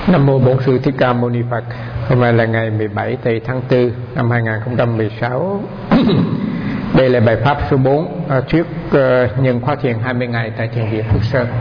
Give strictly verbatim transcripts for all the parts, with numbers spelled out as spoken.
Nam mô Bổn Sư Thích Ca Mâu Ni Phật. Hôm nay là ngày mười bảy tây tháng tư năm hai nghìn không trăm mười sáu. Đây là bài pháp số bốn uh, trước uh, nhân khóa thiền hai mươi ngày tại thiền viện Phước Sơn.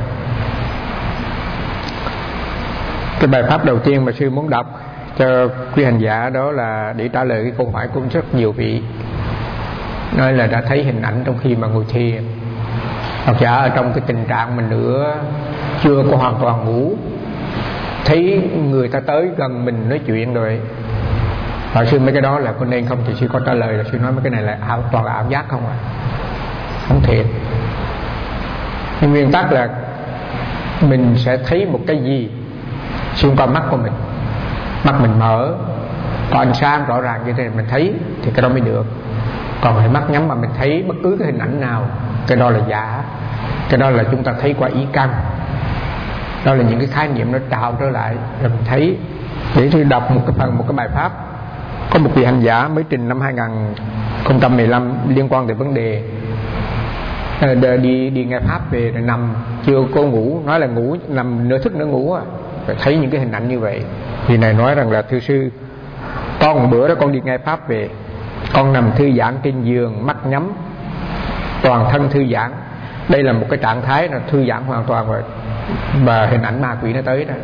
Cái bài pháp đầu tiên mà sư muốn đọc cho quý hành giả đó là để trả lời cái câu hỏi của rất nhiều vị, nói là đã thấy hình ảnh trong khi mà ngồi thiền, hoặc giả ở trong cái tình trạng mình nữa chưa có hoàn toàn ngủ, thấy người ta tới gần mình nói chuyện rồi. Hỏi sư mấy cái đó là có nên không, thì sư có trả lời là sư nói mấy cái này là ảo, toàn là ảo giác không à, không thiệt. Nhưng nguyên tắc là mình sẽ thấy một cái gì xuyên qua mắt của mình, mắt mình mở có ánh sáng rõ ràng như thế này mình thấy thì cái đó mới được. Còn phải mắt nhắm mà mình thấy bất cứ cái hình ảnh nào, cái đó là giả. Cái đó là chúng ta thấy qua ý căn. Đó là những cái khái niệm nó trào trở lại rồi mình thấy. Để tôi đọc một cái phần, một cái bài pháp. Có một vị hành giả mới trình năm hai nghìn không trăm mười lăm liên quan tới vấn đề đi đi nghe pháp về rồi nằm chưa có ngủ, nói là ngủ nằm nửa thức nửa ngủ à, rồi thấy những cái hình ảnh như vậy. Thì này nói rằng là thưa sư, con một bữa đó con đi nghe pháp về, con nằm thư giãn trên giường, mắt nhắm, toàn thân thư giãn. Đây là một cái trạng thái là thư giãn hoàn toàn rồi, và hình ảnh ma quỷ nó tới đó.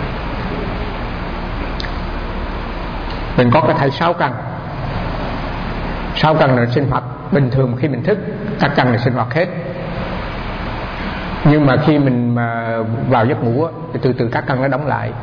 Mình có cái thai sáu căn, sáu căn là sinh hoạt bình thường khi mình thức, các căn là sinh hoạt hết. Nhưng mà khi mình mà vào giấc ngủ thì từ từ các căn nó đóng lại,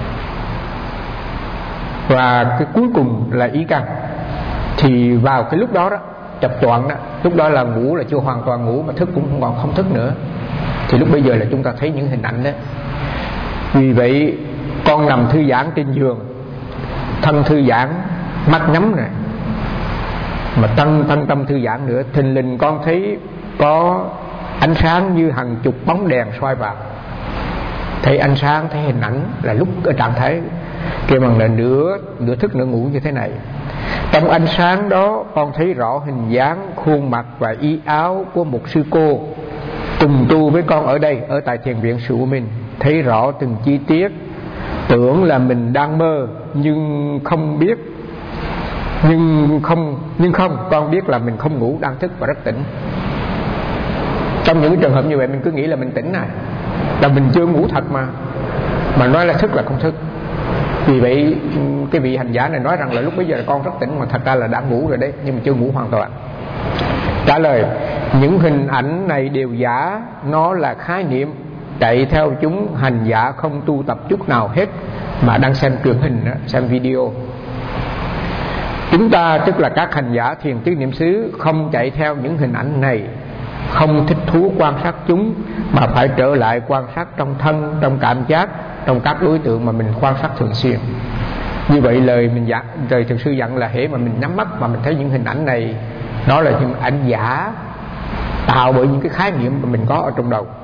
và cái cuối cùng là ý căn. Thì vào cái lúc đó đó, chập choạng đó, lúc đó là ngủ là chưa hoàn toàn ngủ, mà thức cũng không còn không thức nữa. Thì lúc bây giờ là chúng ta thấy những hình ảnh đó. Vì vậy con nằm thư giãn trên giường, thân thư giãn, mắt nhắm này, mà thân thân tâm thư giãn nữa, thình lình con thấy có ánh sáng như hàng chục bóng đèn soi vào. Thấy ánh sáng, thấy hình ảnh là lúc ở trạng thái kêu bằng là nửa nửa thức nửa ngủ như thế này. Trong ánh sáng đó con thấy rõ hình dáng, khuôn mặt và y áo của một sư cô cùng tu với con ở đây, ở tại thiền viện Sự Minh. Thấy rõ từng chi tiết, tưởng là mình đang mơ nhưng không biết, nhưng không nhưng không con biết là mình không ngủ, đang thức và rất tỉnh. Trong những cái trường hợp như vậy mình cứ nghĩ là mình tỉnh này, là mình chưa ngủ thật mà mà nói là thức là không thức. Vì vậy cái vị hành giả này nói rằng là lúc bây giờ là con rất tỉnh, mà thật ra là đã ngủ rồi đấy, nhưng mà chưa ngủ hoàn toàn. Trả lời, những hình ảnh này đều giả, nó là khái niệm, chạy theo chúng hành giả không tu tập chút nào hết, mà đang xem truyền hình đó, xem video. Chúng ta tức là các hành giả thiền tứ niệm xứ không chạy theo những hình ảnh này, không thích thú quan sát chúng, mà phải trở lại quan sát trong thân, trong cảm giác, trong các đối tượng mà mình quan sát thường xuyên. Như vậy lời mình dặn, trời thực sư dặn là hễ mà mình nhắm mắt mà mình thấy những hình ảnh này, nó là những ảnh giả tạo bởi những cái khái niệm mà mình có ở trong đầu.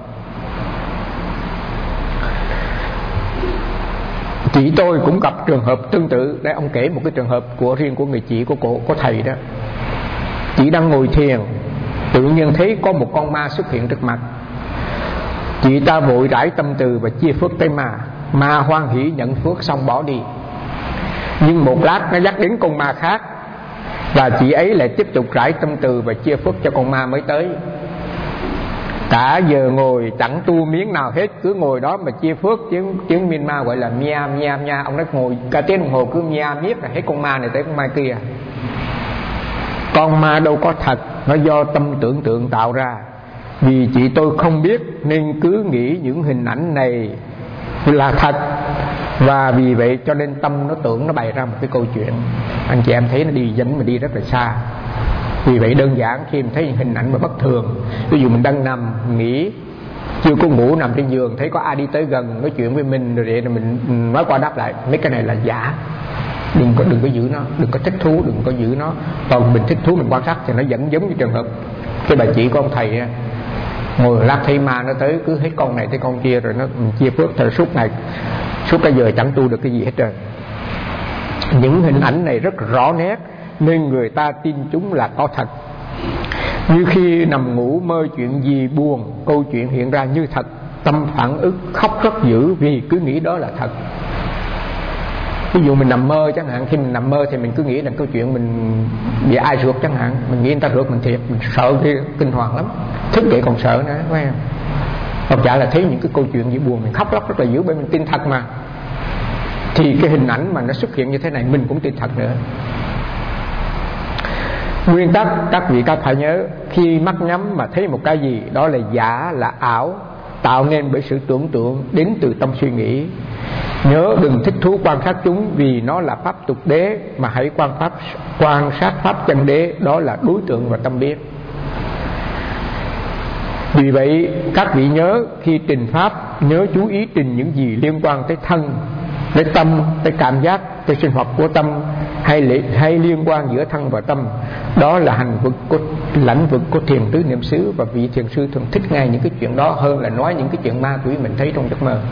Chị tôi cũng gặp trường hợp tương tự. Đây ông kể một cái trường hợp của riêng của người chị của cô, của thầy đó. Chị đang ngồi thiền, tự nhiên thấy có một con ma xuất hiện trước mặt. Chị ta vội rải tâm từ và chia phước tới ma. Ma hoan hỷ nhận phước xong bỏ đi. Nhưng một lát nó dắt đến con ma khác, và chị ấy lại tiếp tục rải tâm từ và chia phước cho con ma mới tới. Cả giờ ngồi chẳng tu miếng nào hết, cứ ngồi đó mà chia phước. Tiếng, tiếng miên ma gọi là mia mia mia. Ông nói ngồi cả tiếng đồng hồ cứ mia miết là hết con ma này tới con ma kia. Con ma đâu có thật, nó do tâm tưởng tượng tạo ra. Vì chị tôi không biết nên cứ nghĩ những hình ảnh này là thật, và vì vậy cho nên tâm nó tưởng, nó bày ra một cái câu chuyện. Anh chị em thấy nó đi dẫn mà đi rất là xa. Vì vậy đơn giản khi mình thấy những hình ảnh mà bất thường, ví dụ mình đang nằm nghỉ, chưa có ngủ, nằm trên giường, thấy có ai đi tới gần nói chuyện với mình rồi vậy, rồi mình nói qua đáp lại, mấy cái này là giả. Đừng có đừng có giữ nó, đừng có thích thú, đừng có giữ nó. Còn mình thích thú mình quan sát thì nó vẫn giống như trường hợp cái bà chị của ông thầy, ngồi lát thấy ma nó tới, cứ hết con này tới con kia, rồi nó mình chia phước thời suốt ngày, suốt cái giờ chẳng tu được cái gì hết trơn. Những hình ảnh này rất rõ nét nên người ta tin chúng là có thật. Như khi nằm ngủ mơ chuyện gì buồn, câu chuyện hiện ra như thật, tâm phản ứng khóc rất dữ vì cứ nghĩ đó là thật. Ví dụ mình nằm mơ chẳng hạn, khi mình nằm mơ thì mình cứ nghĩ là câu chuyện mình bị ai rượt chẳng hạn, mình nghĩ người ta rượt mình thiệt, mình sợ thì kinh hoàng lắm, thức dậy còn sợ nữa, phải không? Hoặc giả là thấy những cái câu chuyện gì buồn mình khóc lóc rất là dữ, bởi mình tin thật mà, thì cái hình ảnh mà nó xuất hiện như thế này mình cũng tin thật nữa. Nguyên tắc các vị các phải nhớ, khi mắt nhắm mà thấy một cái gì đó là giả, là ảo, tạo nên bởi sự tưởng tượng đến từ tâm suy nghĩ. Nhớ đừng thích thú quan sát chúng, vì nó là pháp tục đế, mà hãy quan pháp quan sát pháp chân đế, đó là đối tượng và tâm biết. Vì vậy các vị nhớ khi trình pháp, nhớ chú ý trình những gì liên quan tới thân, tới tâm, tới cảm giác, tới sinh hoạt của tâm, hay, hay liên quan giữa thân và tâm. Đó là hành vực của, lãnh vực của thiền tứ niệm xứ, và vị thiền sư thường thích ngay những cái chuyện đó hơn là nói những cái chuyện ma quỷ mình thấy trong giấc mơ.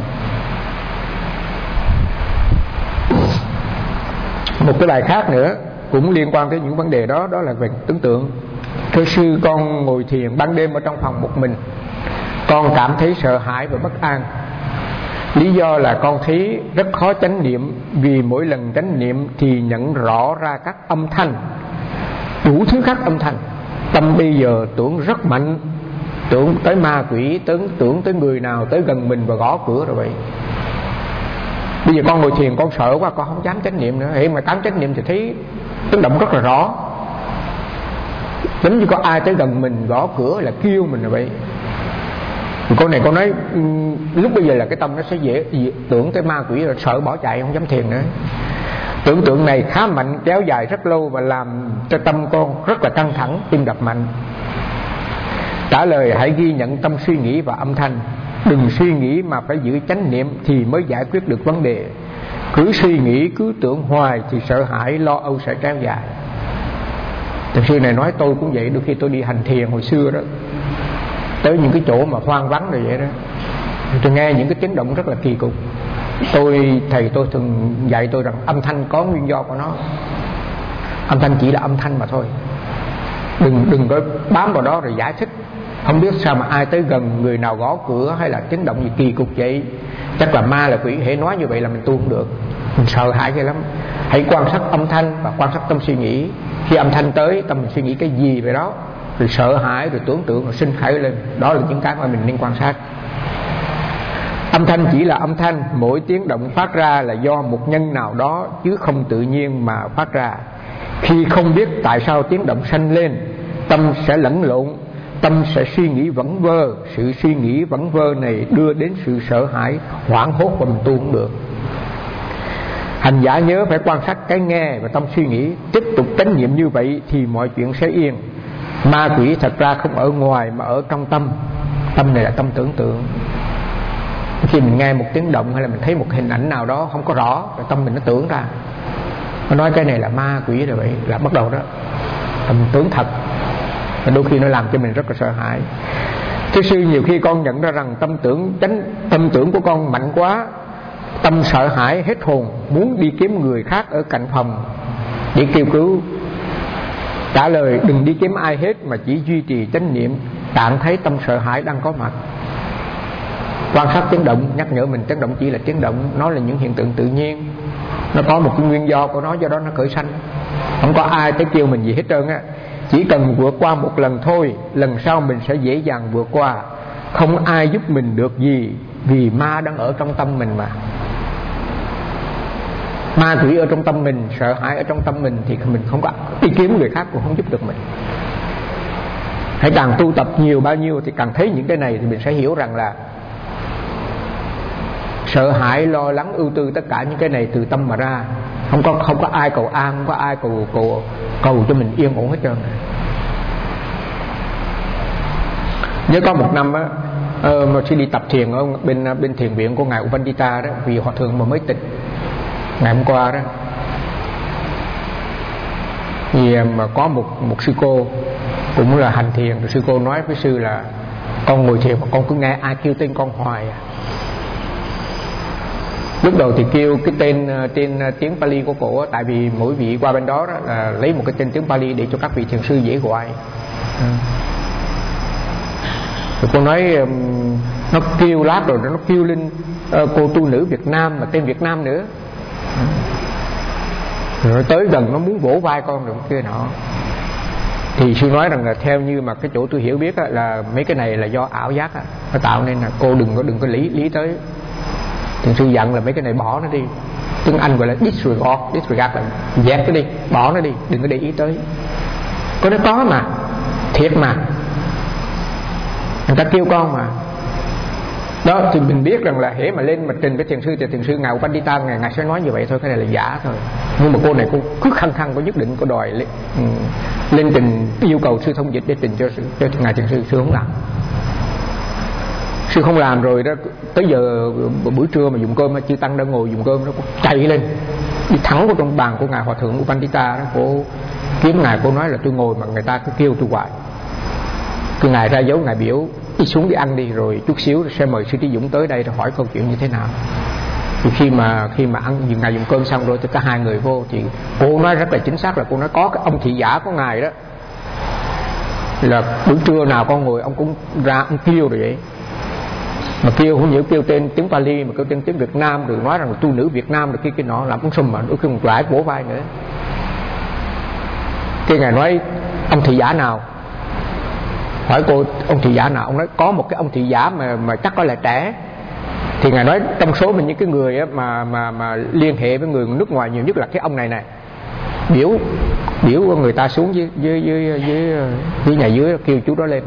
Một cái bài khác nữa cũng liên quan tới những vấn đề đó, đó là về tưởng tượng. Thưa sư, con ngồi thiền ban đêm ở trong phòng một mình, con cảm thấy sợ hãi và bất an. Lý do là con thấy rất khó chánh niệm, vì mỗi lần chánh niệm thì nhận rõ ra các âm thanh, đủ thứ các âm thanh. Tâm bây giờ tưởng rất mạnh, tưởng tới ma quỷ, tưởng, tưởng tới người nào tới gần mình và gõ cửa rồi vậy. Bây giờ con ngồi thiền con sợ quá, con không dám chánh niệm nữa. Hễ mà dám chánh niệm thì thấy tiếng động rất là rõ, giống như có ai tới gần mình gõ cửa là kêu mình rồi vậy. Câu này con nói lúc bây giờ là cái tâm nó sẽ dễ, dễ tưởng tới ma quỷ rồi sợ bỏ chạy, không dám thiền nữa. Tưởng tượng này khá mạnh, kéo dài rất lâu và làm cho tâm con rất là căng thẳng, tim đập mạnh. Trả lời: hãy ghi nhận tâm suy nghĩ và âm thanh. Đừng suy nghĩ mà phải giữ chánh niệm thì mới giải quyết được vấn đề. Cứ suy nghĩ, cứ tưởng hoài thì sợ hãi, lo âu sẽ kéo dài. Thực sư này nói tôi cũng vậy, đôi khi tôi đi hành thiền hồi xưa đó, tới những cái chỗ mà hoang vắng rồi vậy đó, tôi nghe những cái tiếng động rất là kỳ cục. Tôi thầy tôi thường dạy tôi rằng âm thanh có nguyên do của nó, âm thanh chỉ là âm thanh mà thôi. Đừng đừng có bám vào đó rồi giải thích. Không biết sao mà ai tới gần, người nào gõ cửa hay là tiếng động gì kỳ cục vậy, chắc là ma là quỷ. Hễ nói như vậy là mình tu không được, mình sợ hãi ghê lắm. Hãy quan sát âm thanh và quan sát tâm suy nghĩ. Khi âm thanh tới, tâm mình suy nghĩ cái gì về đó, rồi sợ hãi, rồi tưởng tượng, rồi sinh khởi lên. Đó là những cái mà mình nên quan sát. Âm thanh chỉ là âm thanh, mỗi tiếng động phát ra là do một nhân nào đó, chứ không tự nhiên mà phát ra. Khi không biết tại sao tiếng động sanh lên, tâm sẽ lẫn lộn, tâm sẽ suy nghĩ vẩn vơ. Sự suy nghĩ vẩn vơ này đưa đến sự sợ hãi, hoảng hốt và mình tu không được. Hành giả nhớ phải quan sát cái nghe và tâm suy nghĩ, tiếp tục chánh niệm như vậy thì mọi chuyện sẽ yên. Ma quỷ thật ra không ở ngoài mà ở trong tâm. Tâm này là tâm tưởng tượng. Khi mình nghe một tiếng động hay là mình thấy một hình ảnh nào đó không có rõ, rồi tâm mình nó tưởng ra, nó nói cái này là ma quỷ rồi vậy, là bắt đầu đó tâm tưởng thật, và đôi khi nó làm cho mình rất là sợ hãi. Thưa sư, nhiều khi con nhận ra rằng tâm tưởng chánh tâm tưởng của con mạnh quá, tâm sợ hãi hết hồn, muốn đi kiếm người khác ở cạnh phòng để kêu cứu. Trả lời: đừng đi kiếm ai hết, mà chỉ duy trì chánh niệm, tạm thấy tâm sợ hãi đang có mặt. Quan sát tiếng động, nhắc nhở mình tiếng động chỉ là tiếng động, nó là những hiện tượng tự nhiên, nó có một cái nguyên do của nó, do đó nó khởi sanh. Không có ai tới kêu mình gì hết trơn á. Chỉ cần vượt qua một lần thôi, lần sau mình sẽ dễ dàng vượt qua. Không ai giúp mình được gì, vì ma đang ở trong tâm mình mà. Ma quỷ ở trong tâm mình, sợ hãi ở trong tâm mình, thì mình không có đi kiếm người khác cũng không giúp được mình. Hãy càng tu tập nhiều bao nhiêu thì càng thấy những cái này, thì mình sẽ hiểu rằng là sợ hãi, lo lắng, ưu tư, tất cả những cái này từ tâm mà ra. Không có không có ai cầu an, không có ai cầu cầu cầu cho mình yên ổn hết trơn. Nhớ có một năm á, ờ, mà khi đi tập thiền ở bên bên thiền viện của ngài Upandita đó, vì hòa thượng mà mới tịch ngày hôm qua đó, thì mà có một một sư cô cũng là hành thiền, rồi sư cô nói với sư là con ngồi thiền mà con cứ nghe ai kêu tên con hoài à. Lúc đầu thì kêu cái tên tên tiếng Pali của cổ, tại vì mỗi vị qua bên đó, đó là lấy một cái tên tiếng Pali để cho các vị thiền sư dễ gọi. Ừ. Rồi cô nói nó kêu lát rồi nó kêu lên uh, cô tu nữ Việt Nam mà tên Việt Nam nữa. Ừ. rồi tới gần nó muốn vỗ vai con rồi kia nọ. Thì sư nói rằng là theo như mà cái chỗ tôi hiểu biết á, là mấy cái này là do ảo giác á, nó tạo nên là cô đừng có đừng có lý lý tới. Thiền sư dặn là mấy cái này bỏ nó đi, tiếng Anh gọi là disregard, disregard là dẹp cái đi, bỏ nó đi, đừng có để ý tới. Có nó có mà, thiệt mà, người ta kêu con mà. Đó thì mình biết rằng là hễ mà lên mà trình với thiền sư thì thiền sư ngài Upandita ngài ngài sẽ nói như vậy thôi, cái này là giả thôi. Nhưng mà cô này cô cứ khăng khăng có nhất định cô đòi lên, lên trình yêu cầu sư thông dịch để trình cho, cho ngài thiền sư. Sư không làm, sư không làm rồi đó. Tới giờ buổi trưa mà dùng cơm, chư tăng đang ngồi dùng cơm, nó chạy lên đi thẳng vào trong bàn của ngài hòa thượng Upandita đó. Cô kiếm ngài, cô nói là tôi ngồi mà người ta cứ kêu tôi hoài. Cứ ngài ra dấu ngài biểu đi xuống đi ăn đi, rồi chút xíu sẽ mời sư Trí Dũng tới đây rồi hỏi câu chuyện như thế nào. Thì khi mà khi mà ăn ngài dùng cơm xong rồi thì cả hai người vô thì cô nói rất là chính xác là cô nói có cái ông thị giả của ngài đó là buổi trưa nào con ngồi ông cũng ra ông kêu rồi vậy, mà kêu không những kêu tên tiếng Pali mà kêu tên tiếng Việt Nam, rồi nói rằng là tu nữ Việt Nam rồi kia kia nọ, làm cũng xùm mà đôi khi một lại vỗ vai nữa. Cái ngài nói ông thị giả nào, hỏi cô ông thị giả nào, ông nói có một cái ông thị giả mà mà chắc có là trẻ. Thì ngài nói trong số mình những cái người mà mà mà liên hệ với người nước ngoài nhiều nhất là cái ông này nè, biểu biểu người ta xuống dưới dưới dưới dưới, dưới nhà dưới kêu chú đó lên.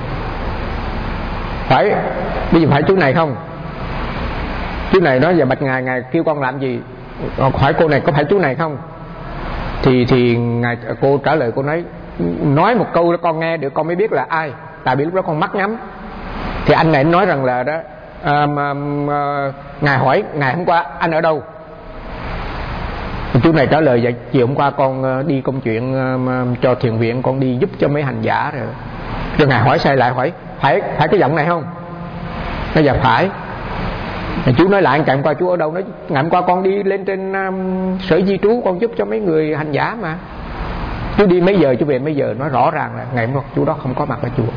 Phải bây giờ phải chú này không? Chú này nói giờ bạch ngài, ngài kêu con làm gì? Hỏi cô này có phải chú này không? Thì thì ngài cô trả lời cô nói nói một câu đó con nghe được con mới biết là ai, tại vì lúc đó con mắt nhắm. Thì anh này nói rằng là đó à, mà, mà, ngài hỏi ngài hôm qua anh ở đâu, thì chú này trả lời vậy chiều hôm qua con đi công chuyện mà, cho thiền viện, con đi giúp cho mấy hành giả rồi. Rồi ngài hỏi sai lại hỏi phải phải cái giọng này không? Nói dạ phải. Thì chú nói lại ngày hôm qua chú ở đâu? Nói ngày hôm qua con đi lên trên um, sở di trú, con giúp cho mấy người hành giả mà. Chú đi mấy giờ chú về mấy giờ? Nói rõ ràng là ngày hôm qua chú đó không có mặt ở chùa.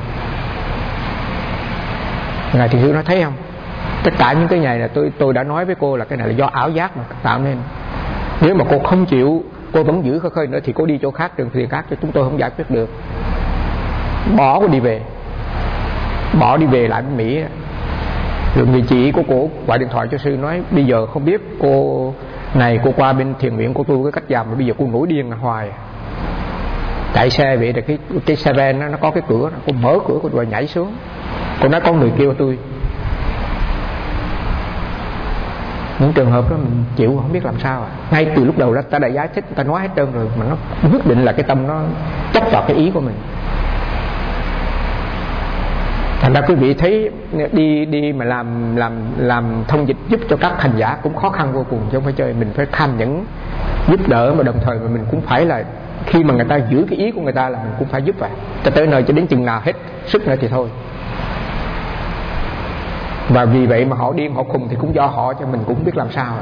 Ngài thiền sư nói thấy không, tất cả những cái này là tôi tôi đã nói với cô là cái này là do ảo giác mà tạo nên. Nếu mà cô không chịu, cô vẫn giữ khơi khơi nữa thì cô đi chỗ khác, trường thiền khác cho chúng tôi không giải quyết được. Bỏ cô đi về, bỏ đi về lại bên Mỹ. Rồi người chị của cô gọi điện thoại cho sư nói bây giờ không biết cô này cô qua bên thiền viện của tôi cái cách dầm, bây giờ cô nổi điên là hoài. Chạy xe về thì cái cái xe van nó, nó có cái cửa, cô mở cửa cô rồi nhảy xuống. Cô nói có người kêu tôi. Những trường hợp đó mình chịu không biết làm sao à. Ngay từ lúc đầu ra ta đã giải thích, ta nói hết trơn rồi mà nó quyết định là cái tâm nó chấp vào cái ý của mình. Thành ra quý vị thấy đi đi mà làm làm làm thông dịch giúp cho các hành giả cũng khó khăn vô cùng, chứ không phải chơi. Mình phải tham nhẫn giúp đỡ, mà đồng thời mà mình cũng phải là khi mà người ta giữ cái ý của người ta là mình cũng phải giúp vậy. Cho tới nơi cho đến chừng nào hết sức nữa thì thôi. Và vì vậy mà họ điên họ khùng thì cũng do họ, cho mình cũng biết làm sao.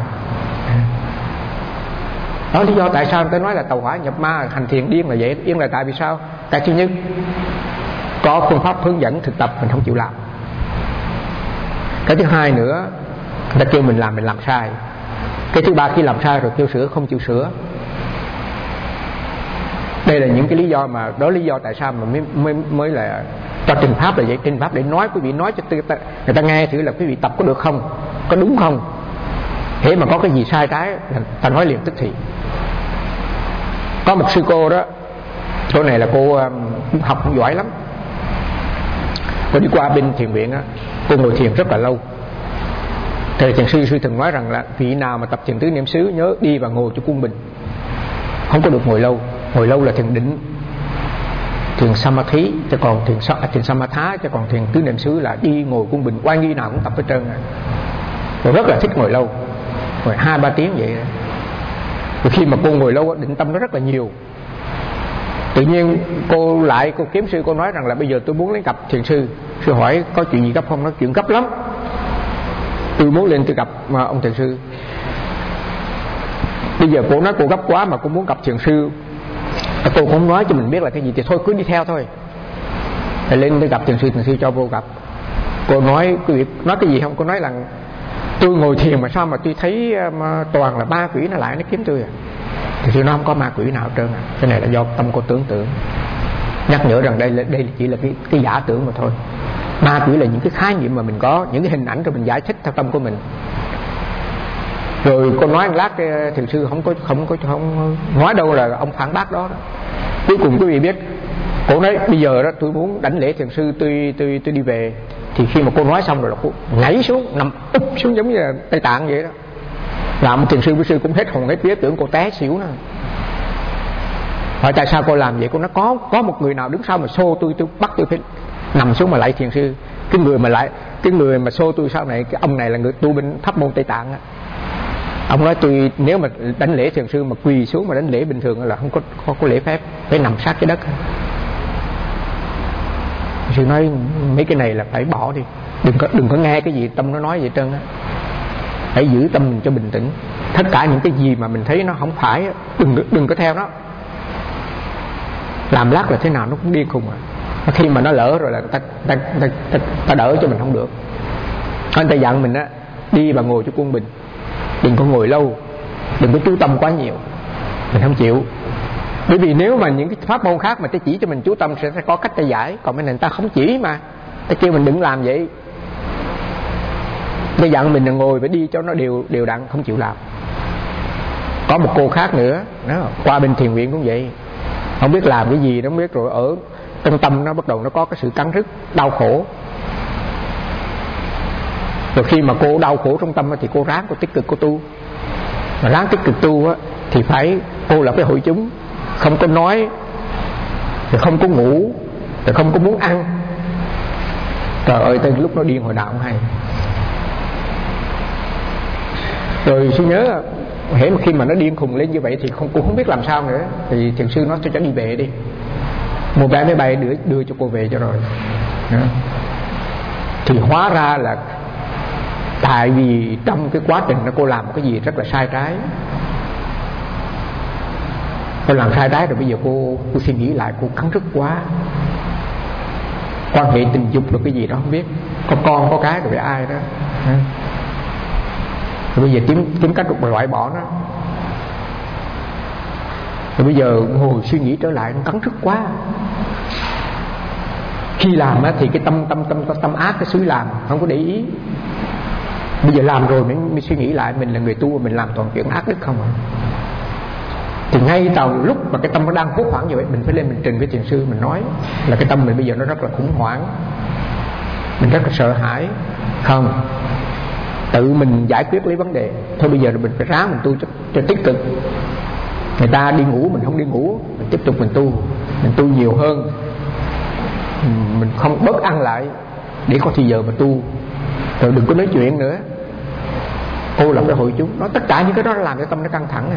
Đó lý do tại sao người ta nói là tàu hỏa nhập ma hành thiền điên là vậy. Điên là tại vì sao? Cái thứ nhất, có phương pháp hướng dẫn thực tập mình không chịu làm. Cái thứ hai nữa, người ta kêu mình làm mình làm sai. Cái thứ ba, khi làm sai rồi kêu sửa không chịu sửa. Đây là những cái lý do mà đó lý do tại sao mà mới mới, mới là cho trình pháp là vậy. Trình pháp để nói quý vị nói cho người ta, người ta nghe thử là quý vị tập có được không, có đúng không. Thế mà có cái gì sai trái là ta nói liền tức thì. Có một sư cô đó, cô này là cô học cũng giỏi lắm. Cô đi qua bên thiền viện á, cô ngồi thiền rất là lâu. Thầy thiền sư sư thường nói rằng là vị nào mà tập thiền tứ niệm xứ nhớ đi và ngồi cho quân bình, không có được ngồi lâu. Ngồi lâu là thiền định, thiền samadhi, chứ còn thiền thiền samatha, chứ còn thiền tứ niệm xứ là đi ngồi quân bình. Oai nghi nào cũng tập hết trơn này. Cô rất là thích ngồi lâu, ngồi hai ba tiếng vậy. Rồi khi mà cô ngồi lâu định tâm nó rất là nhiều. Tự nhiên cô lại cô kiếm sư, cô nói rằng là bây giờ tôi muốn lên gặp thiền sư. Sư hỏi có chuyện gì gấp không? Nói chuyện gấp lắm, tôi muốn lên tôi gặp ông thiền sư. Bây giờ cô nói cô gấp quá mà cô muốn gặp thiền sư, cô không nói cho mình biết là cái gì thì thôi cứ đi theo thôi. Thì lên tôi gặp thiền sư, thiền sư cho vô gặp. Cô nói quý vị nói cái gì không? Cô nói là tôi ngồi thiền mà sao mà tôi thấy mà toàn là ba quỷ nó lại nó kiếm tôi à. Thì sư nó không có ma quỷ nào hết trơn. Cái này là do tâm cô tưởng tượng. Nhắc nhở rằng đây là, đây chỉ là cái, cái giả tưởng mà thôi. Ma quỷ là những cái khái niệm mà mình có, những cái hình ảnh rồi mình giải thích theo tâm của mình. Rồi cô nói một lát thiền sư không có không có không nói đâu là ông phản bác đó, đó. Cuối cùng quý vị biết, cô nói bây giờ đó tôi muốn đảnh lễ thiền sư, tôi tôi tôi đi về. Thì khi mà cô nói xong rồi là cô nhảy xuống, nằm úp xuống giống như là Tây Tạng vậy đó. Làm thiền sư với sư cũng hết hồn hết vía, tưởng cô té xỉu nữa. Hỏi tại sao cô làm vậy? Cô nói có có một người nào đứng sau mà xô tôi, tôi bắt tôi phải nằm xuống mà lại thiền sư. Cái người mà lại cái người mà xô tôi sau này, cái ông này là người tu bên pháp môn Tây Tạng á. Ông nói tôi nếu mà đánh lễ thiền sư mà quỳ xuống mà đánh lễ bình thường là không có không có lễ phép, phải nằm sát cái đất. Sư nói mấy cái này là phải bỏ đi, đừng có đừng có nghe cái gì tâm nó nói vậy trơn á. Hãy giữ tâm mình cho bình tĩnh. Tất cả những cái gì mà mình thấy nó không phải, đừng đừng có theo nó. Làm lát là thế nào nó cũng điên khùng à. Khi mà nó lỡ rồi là ta ta ta, ta, ta đỡ cho mình không được. Anh ta dặn mình á, đi và ngồi cho quân bình, đừng có ngồi lâu, đừng có chú tâm quá nhiều. Mình không chịu. Bởi vì nếu mà những cái pháp môn khác mà ta chỉ cho mình chú tâm sẽ có cách ta giải. Còn cái này ta không chỉ mà, ta kêu mình đừng làm vậy. Ta dặn mình là ngồi phải đi cho nó đều đều đặn, không chịu làm. Có một cô khác nữa đó, qua bên thiền viện cũng vậy, không biết làm cái gì nó không biết, rồi ở trong tâm nó bắt đầu nó có cái sự cắn rứt, đau khổ. Rồi khi mà cô đau khổ trong tâm thì cô ráng cô tích cực cô tu. Mà ráng tích cực tu á, thì phải cô là cái hội chúng, không có nói, rồi không có ngủ, rồi không có muốn ăn. Trời ơi, tới lúc nó điên hồi đạo không hay. Rồi suy nhớ hễ mà khi mà nó điên khùng lên như vậy thì không, cũng không biết làm sao nữa. Thì thiền sư nói cho cháu đi về đi, mua vé máy bay đưa, đưa cho cô về cho rồi. Đó. Thì hóa ra là tại vì trong cái quá trình đó cô làm cái gì rất là sai trái. Cô làm sai trái rồi bây giờ cô, cô suy nghĩ lại, cô cắn rứt quá. Quan hệ tình dục rồi cái gì đó không biết, có con có cái rồi với ai đó. Rồi bây giờ tìm, tìm cách loại bỏ nó. Rồi bây giờ ngồi suy nghĩ trở lại, nó cắn rứt quá. Khi làm á, thì cái tâm tâm tâm tâm ác cái xúi làm, không có để ý. Bây giờ làm rồi mới, mới suy nghĩ lại, mình là người tu, mình làm toàn chuyện ác đức không à. Thì ngay từ lúc mà cái tâm nó đang hốt hoảng như vậy, mình phải lên mình trình với thiền sư, mình nói là cái tâm mình bây giờ nó rất là khủng hoảng, mình rất là sợ hãi. Không, tự mình giải quyết lấy vấn đề. Thôi bây giờ mình phải ráng mình tu cho, cho tích cực. Người ta đi ngủ mình không đi ngủ, mình tiếp tục mình tu, mình tu nhiều hơn, mình không bớt ăn lại để có thì giờ mà tu. Rồi đừng có nói chuyện nữa. Cô là cái hội chúng, nó tất cả những cái đó làm cho tâm nó căng thẳng à.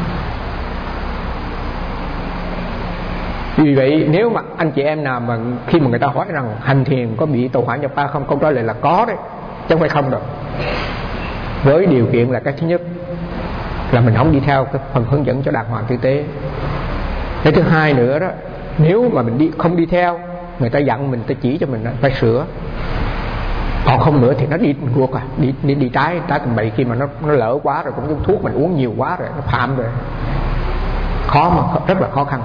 Vì vậy nếu mà anh chị em nào mà khi mà người ta hỏi rằng hành thiền có bị tàu hỏa nhập ma không, câu trả lời là có đấy, chứ không phải không đâu. Với điều kiện là cái thứ nhất là mình không đi theo cái phần hướng dẫn cho đàng hoàng tử tế. Cái thứ hai nữa đó, nếu mà mình đi không đi theo, người ta dặn mình, ta chỉ cho mình phải sửa. Còn không nữa thì nó đi ngược à, đi đi đi trái trái tầm bậy. Khi mà nó nó lỡ quá rồi, cũng giống thuốc mình uống nhiều quá rồi, nó phạm rồi, khó mà rất là khó khăn.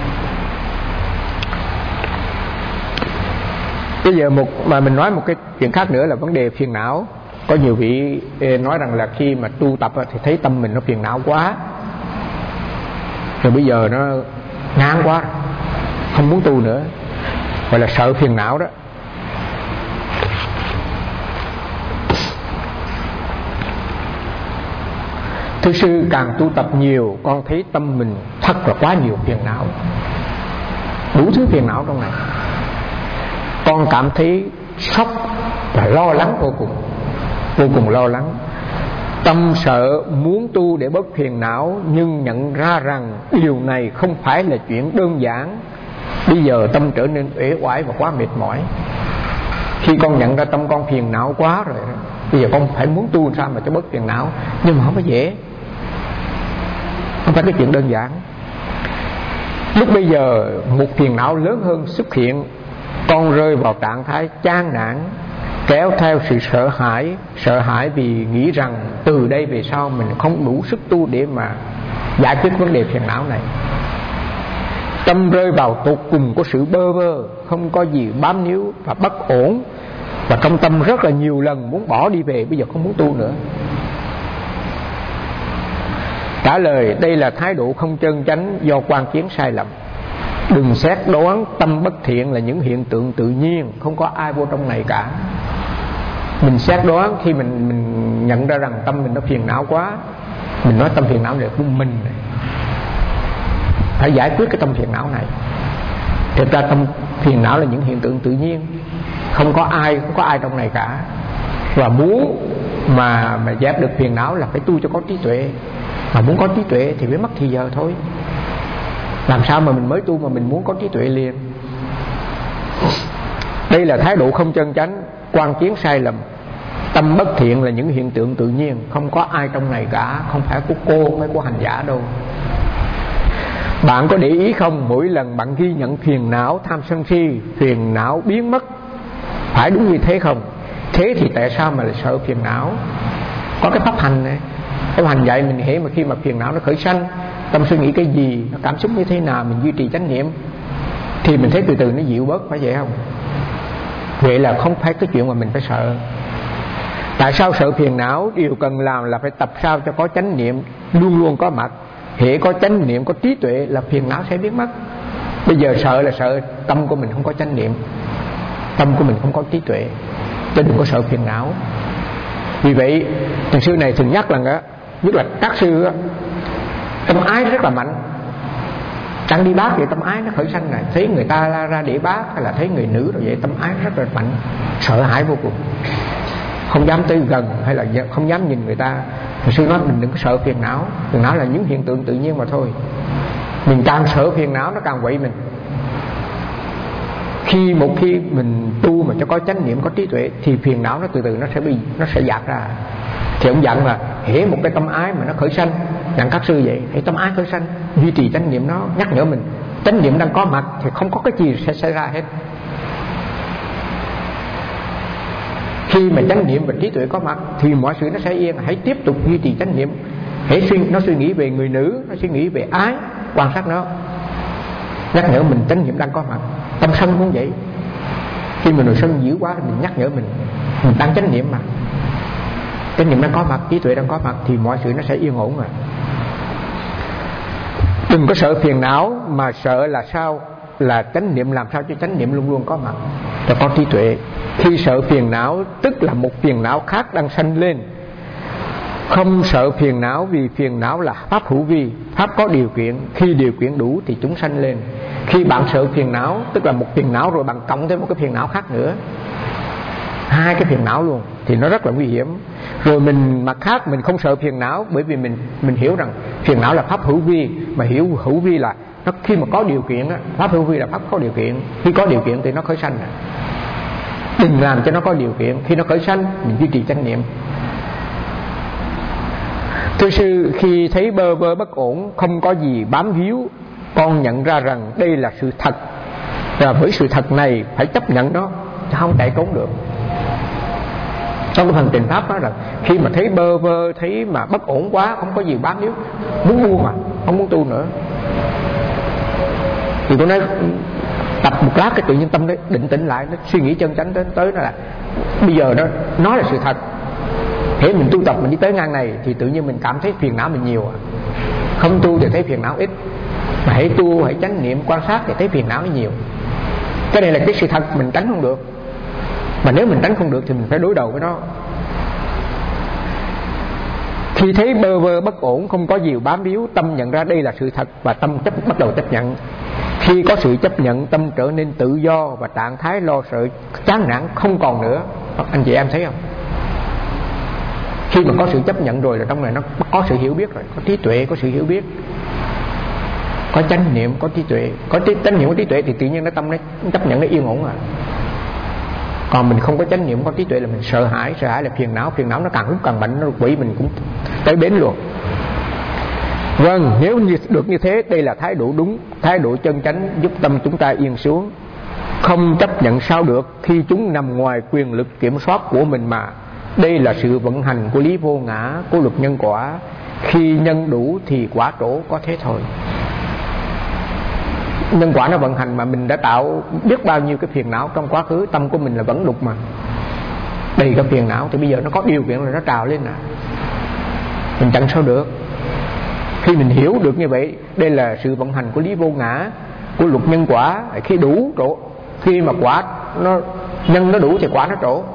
Bây giờ một mà mình nói một cái chuyện khác nữa là vấn đề phiền não. Có nhiều vị nói rằng là khi mà tu tập thì thấy tâm mình nó phiền não quá, rồi bây giờ nó ngán quá, không muốn tu nữa, gọi là sợ phiền não đó. Thưa sư, càng tu tập nhiều, con thấy tâm mình thật là quá nhiều phiền não, đủ thứ phiền não trong này. Con cảm thấy sốc và lo lắng vô cùng, vô cùng lo lắng. Tâm sợ muốn tu để bớt phiền não, nhưng nhận ra rằng điều này không phải là chuyện đơn giản. Bây giờ tâm trở nên uể oải và quá mệt mỏi. Khi con nhận ra tâm con phiền não quá rồi, bây giờ con phải muốn tu sao mà cho bớt phiền não, nhưng mà không có dễ, không phải cái chuyện đơn giản. Lúc bây giờ một phiền não lớn hơn xuất hiện, con rơi vào trạng thái chán nản, kéo theo sự sợ hãi. Sợ hãi vì nghĩ rằng từ đây về sau mình không đủ sức tu để mà giải quyết vấn đề phiền não này. Tâm rơi vào tột cùng của sự bơ vơ, không có gì bám níu và bất ổn, và trong tâm rất là nhiều lần muốn bỏ đi về, bây giờ không muốn tu nữa. Trả lời: đây là thái độ không chân chánh do quan kiến sai lầm. Đừng xét đoán tâm bất thiện là những hiện tượng tự nhiên, không có ai vô trong này cả. Mình xét đoán khi mình mình nhận ra rằng tâm mình nó phiền não quá, mình nói tâm phiền não này của mình này, phải giải quyết cái tâm phiền não này. Thực ra tâm phiền não là những hiện tượng tự nhiên, không có ai không có ai trong này cả. Và muốn mà mà dẹp được phiền não là phải tu cho có trí tuệ. Mà muốn có trí tuệ thì phải mất thì giờ thôi. Làm sao mà mình mới tu mà mình muốn có trí tuệ liền? Đây là thái độ không chân chánh, quan kiến sai lầm. Tâm bất thiện là những hiện tượng tự nhiên, không có ai trong này cả, không phải của cô, không phải của hành giả đâu. Bạn có để ý không, mỗi lần bạn ghi nhận phiền não tham sân si, phiền não biến mất, phải đúng như thế không? Thế thì tại sao mà lại sợ phiền não? Có cái pháp hành này, pháp hành dạy mình hễ mà khi mà phiền não nó khởi sanh, tâm suy nghĩ cái gì, nó cảm xúc như thế nào, mình duy trì chánh niệm, thì mình thấy từ từ nó dịu bớt, phải vậy không? Vậy là không phải cái chuyện mà mình phải sợ. Tại sao sợ phiền não? Điều cần làm là phải tập sao cho có chánh niệm luôn luôn có mặt. Hễ có chánh niệm, có trí tuệ là phiền não sẽ biến mất. Bây giờ sợ là sợ tâm của mình không có chánh niệm, tâm của mình không có trí tuệ, chứ đừng có sợ phiền não. Vì vậy thiền sư này thường nhắc là nhất là các sư đó, tâm ái rất là mạnh. Đang đi bát vậy tâm ái nó khởi sanh này, thấy người ta la ra để bát hay là thấy người nữ rồi vậy tâm ái rất là mạnh, sợ hãi vô cùng, không dám tới gần hay là không dám nhìn người ta. Thiền sư nói mình đừng có sợ phiền não, phiền não là những hiện tượng tự nhiên mà thôi. Mình càng sợ phiền não nó càng quậy mình. Khi một khi mình tu mà cho có chánh niệm, có trí tuệ thì phiền não nó từ từ nó sẽ bị nó sẽ dạt ra. Thì ông dặn là hễ một cái tâm ái mà nó khởi sanh, dặn các sư vậy, hễ tâm ái khởi sanh duy trì chánh niệm, nó nhắc nhở mình chánh niệm đang có mặt thì không có cái gì sẽ xảy ra hết. Khi mà chánh niệm và trí tuệ có mặt thì mọi sự nó sẽ yên. Hãy tiếp tục duy trì chánh niệm. Hãy suy nó suy nghĩ về người nữ, nó suy nghĩ về ái, quan sát nó, nhắc nhở mình chánh niệm đang có mặt. Tâm sân cũng vậy, khi mà nổi sân dữ quá thì mình nhắc nhở mình mình đang chánh niệm mà, chánh niệm đang có mặt, trí tuệ đang có mặt thì mọi sự nó sẽ yên ổn rồi. Đừng có sợ phiền não, mà sợ là sao? Là chánh niệm, làm sao cho chánh niệm luôn luôn có mặt, cho có trí tuệ. Khi sợ phiền não tức là một phiền não khác đang sanh lên. Không sợ phiền não vì phiền não là pháp hữu vi, pháp có điều kiện, khi điều kiện đủ thì chúng sanh lên. Khi bạn sợ phiền não tức là một phiền não rồi bạn cộng thêm một cái phiền não khác nữa, hai cái phiền não luôn thì nó rất là nguy hiểm. Rồi mình mặt khác mình không sợ phiền não, bởi vì mình mình hiểu rằng phiền não là pháp hữu vi, mà hiểu hữu vi là nó khi mà có điều kiện á, pháp hữu vi là pháp có điều kiện, khi có điều kiện thì nó khởi sanh. Đừng làm cho nó có điều kiện, khi nó khởi sanh mình duy trì chánh niệm. Thưa sư, khi thấy bơ vơ bất ổn, không có gì bám víu, con nhận ra rằng đây là sự thật, và với sự thật này phải chấp nhận nó, chứ không chạy trốn được. Trong cái phần trình pháp đó là khi mà thấy bơ vơ, thấy mà bất ổn quá, không có gì bám víu, muốn buông mà không muốn tu nữa, thì tôi nói tập một lát cái tự nhiên tâm nó định tĩnh lại, nó suy nghĩ chân chánh đến tới nó là bây giờ nó nó là sự thật. Thế mình tu tập mình đi tới ngang này thì tự nhiên mình cảm thấy phiền não mình nhiều, không tu thì thấy phiền não ít, mà hãy tu hãy chánh niệm quan sát thì thấy phiền não nó nhiều. Cái này là cái sự thật mình tránh không được, mà nếu mình tránh không được thì mình phải đối đầu với nó. Khi thấy bơ vơ bất ổn, không có gì bám víu, tâm nhận ra đây là sự thật và tâm chấp bắt đầu chấp nhận. Khi có sự chấp nhận, tâm trở nên tự do và trạng thái lo sợ chán nản không còn nữa. Anh chị em thấy không? Khi mà có sự chấp nhận rồi là trong này nó có sự hiểu biết rồi, có trí tuệ, có sự hiểu biết, có chánh niệm, có trí tuệ, có chánh niệm, có trí tuệ thì tự nhiên nó tâm nó chấp nhận, nó yên ổn rồi. Còn mình không có chánh niệm, có trí tuệ là mình sợ hãi, sợ hãi là phiền não, phiền não nó càng lúc càng mạnh, nó quỷ mình cũng tới bến luôn. Vâng, nếu như được như thế, đây là thái độ đúng, thái độ chân chánh giúp tâm chúng ta yên xuống. Không chấp nhận sao được khi chúng nằm ngoài quyền lực kiểm soát của mình mà. Đây là sự vận hành của lý vô ngã, của luật nhân quả. khi nhân đủ thì quả trổ có thế thôi. Nhân quả nó vận hành mà mình đã tạo biết bao nhiêu cái phiền não trong quá khứ. Tâm của mình là vẫn đục mà, đầy cái phiền não, thì bây giờ nó có điều kiện là nó trào lên nè, mình chẳng sao được. Khi mình hiểu được như vậy, đây là sự vận hành của lý vô ngã, của luật nhân quả. Khi đủ trổ, khi mà quả nó nhân nó đủ thì quả nó trổ.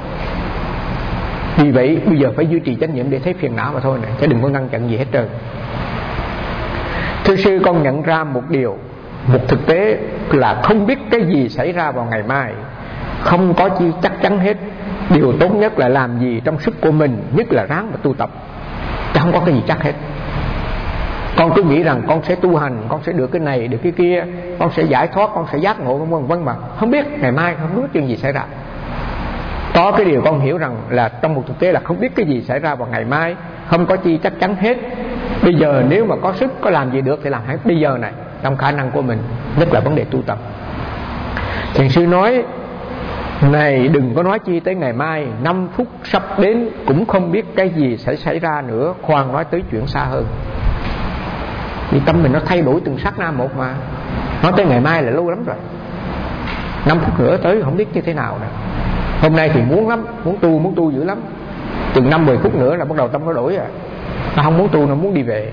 Vì vậy bây giờ phải duy trì chánh niệm để thấy phiền não mà thôi này, chứ đừng có ngăn chặn gì hết trơn. Thưa sư, con nhận ra một điều, một thực tế là không biết cái gì xảy ra vào ngày mai, không có chi chắc chắn hết. Điều tốt nhất là làm gì trong sức của mình, nhất là ráng mà tu tập, chứ không có cái gì chắc hết. Con cứ nghĩ rằng con sẽ tu hành, con sẽ được cái này, được cái kia, con sẽ giải thoát, con sẽ giác ngộ, vân vân mà không biết ngày mai, không biết chuyện gì xảy ra. Có cái điều con hiểu rằng là trong một thực tế là không biết cái gì xảy ra vào ngày mai, không có chi chắc chắn hết. Bây giờ nếu mà có sức, có làm gì được thì làm hết bây giờ này, trong khả năng của mình, nhất là vấn đề tu tập. Thiền sư nói này, đừng có nói chi tới ngày mai, năm phút sắp đến cũng không biết cái gì sẽ xảy ra nữa, khoan nói tới chuyện xa hơn. Vì tâm mình nó thay đổi từng sát na một mà. Nói tới ngày mai là lâu lắm rồi, năm phút nữa tới không biết như thế nào nè. Hôm nay thì muốn lắm, muốn tu, muốn tu dữ lắm. Chừng năm mười phút nữa là bắt đầu tâm nó đổi rồi, nó không muốn tu, nó muốn đi về.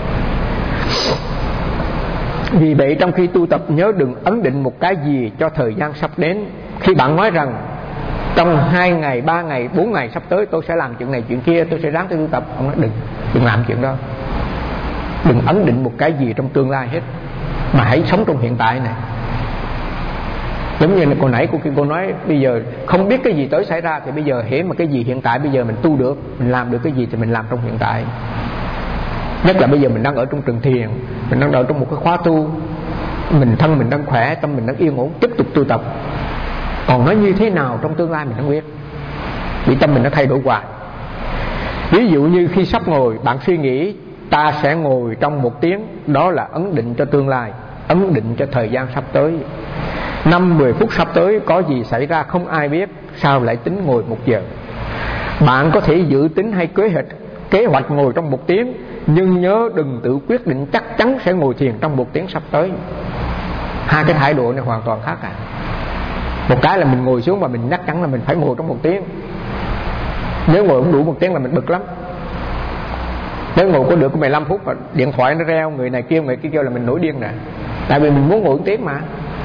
Vì vậy trong khi tu tập nhớ đừng ấn định một cái gì cho thời gian sắp đến. Khi bạn nói rằng trong hai ngày, ba ngày, bốn ngày sắp tới tôi sẽ làm chuyện này chuyện kia, tôi sẽ ráng tôi tu tập, ông nói đừng, đừng làm chuyện đó. Đừng ấn định một cái gì trong tương lai hết, mà hãy sống trong hiện tại này. Giống như là hồi nãy cô kia cô nói, bây giờ không biết cái gì tới xảy ra, thì bây giờ hễ mà cái gì hiện tại bây giờ mình tu được, mình làm được cái gì thì mình làm trong hiện tại. Nhất là bây giờ mình đang ở trong trường thiền, mình đang ở trong một cái khóa tu, mình thân mình đang khỏe, tâm mình đang yên ổn, tiếp tục tu tập. Còn nó như thế nào trong tương lai mình không biết, vì tâm mình nó thay đổi hoài. Ví dụ như khi sắp ngồi, bạn suy nghĩ ta sẽ ngồi trong một tiếng, đó là ấn định cho tương lai, ấn định cho thời gian sắp tới. Năm mười phút sắp tới có gì xảy ra không ai biết, sao lại tính ngồi một giờ. Bạn có thể dự tính hay kế hoạch kế hoạch ngồi trong một tiếng, nhưng nhớ đừng tự quyết định chắc chắn sẽ ngồi thiền trong một tiếng sắp tới. Hai cái thái độ này hoàn toàn khác à. Một cái là mình ngồi xuống mà mình chắc chắn là mình phải ngồi trong một tiếng, nếu ngồi không đủ một tiếng là mình bực lắm. Nếu ngồi có được mười lăm phút mà điện thoại nó reo, người này kia người kia kêu là mình nổi điên nè. Tại vì mình muốn ngồi một tiếng mà.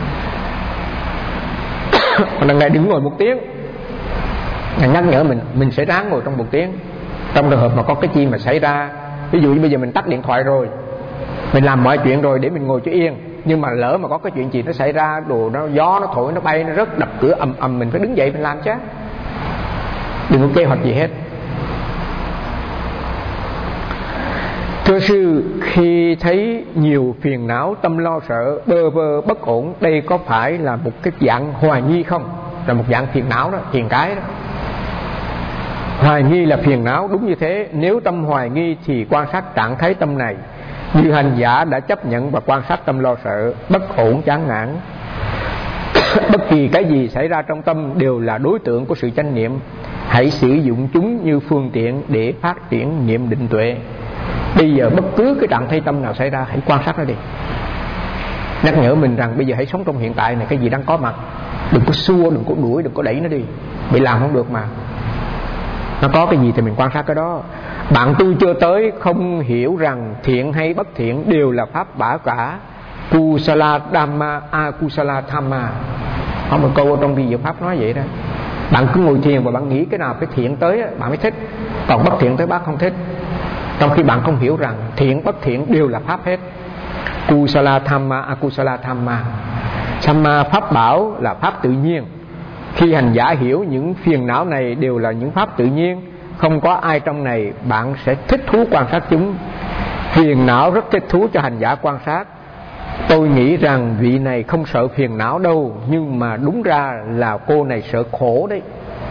Còn đằng này đừng ngồi một tiếng, nhắc nhở mình mình sẽ ráng ngồi trong một tiếng. Trong trường hợp mà có cái chi mà xảy ra, ví dụ như bây giờ mình tắt điện thoại rồi, mình làm mọi chuyện rồi để mình ngồi cho yên, nhưng mà lỡ mà có cái chuyện gì nó xảy ra, đồ nó gió nó thổi nó bay nó rớt đập cửa ầm ầm, mình phải đứng dậy mình làm chứ, đừng có kế hoạch gì hết. Thưa sư, khi thấy nhiều phiền não, tâm lo sợ, bơ vơ bất ổn, đây có phải là một cái dạng hoài nghi không? Là một dạng phiền não đó, phiền cái đó. Hoài nghi là phiền não, đúng như thế. Nếu tâm hoài nghi thì quan sát trạng thái tâm này. Như hành giả đã chấp nhận và quan sát tâm lo sợ, bất ổn, chán nản. Bất kỳ cái gì xảy ra trong tâm đều là đối tượng của sự chánh niệm. Hãy sử dụng chúng như phương tiện để phát triển niệm định tuệ. Bây giờ bất cứ cái trạng thái tâm nào xảy ra, hãy quan sát nó đi. Nhắc nhở mình rằng bây giờ hãy sống trong hiện tại này, cái gì đang có mặt, đừng có xua, đừng có đuổi, đừng có đẩy nó đi, bị làm không được mà. Nó có cái gì thì mình quan sát cái đó. Bạn tu chưa tới không hiểu rằng thiện hay bất thiện đều là pháp bả cả. Kusala Dhamma, Akusala Dhamma. Có một câu trong vi diệu pháp nói vậy đó. Bạn cứ ngồi thiền và bạn nghĩ cái nào cái thiện tới bạn mới thích, còn bất thiện tới bác không thích. Trong khi bạn không hiểu rằng thiện bất thiện đều là pháp hết. Kusala Dhamma, Akusala Dhamma. Dhamma pháp bảo là pháp tự nhiên. Khi hành giả hiểu những phiền não này đều là những pháp tự nhiên, không có ai trong này, bạn sẽ thích thú quan sát chúng. Phiền não rất thích thú cho hành giả quan sát. Tôi nghĩ rằng vị này không sợ phiền não đâu, nhưng mà đúng ra là cô này sợ khổ đấy.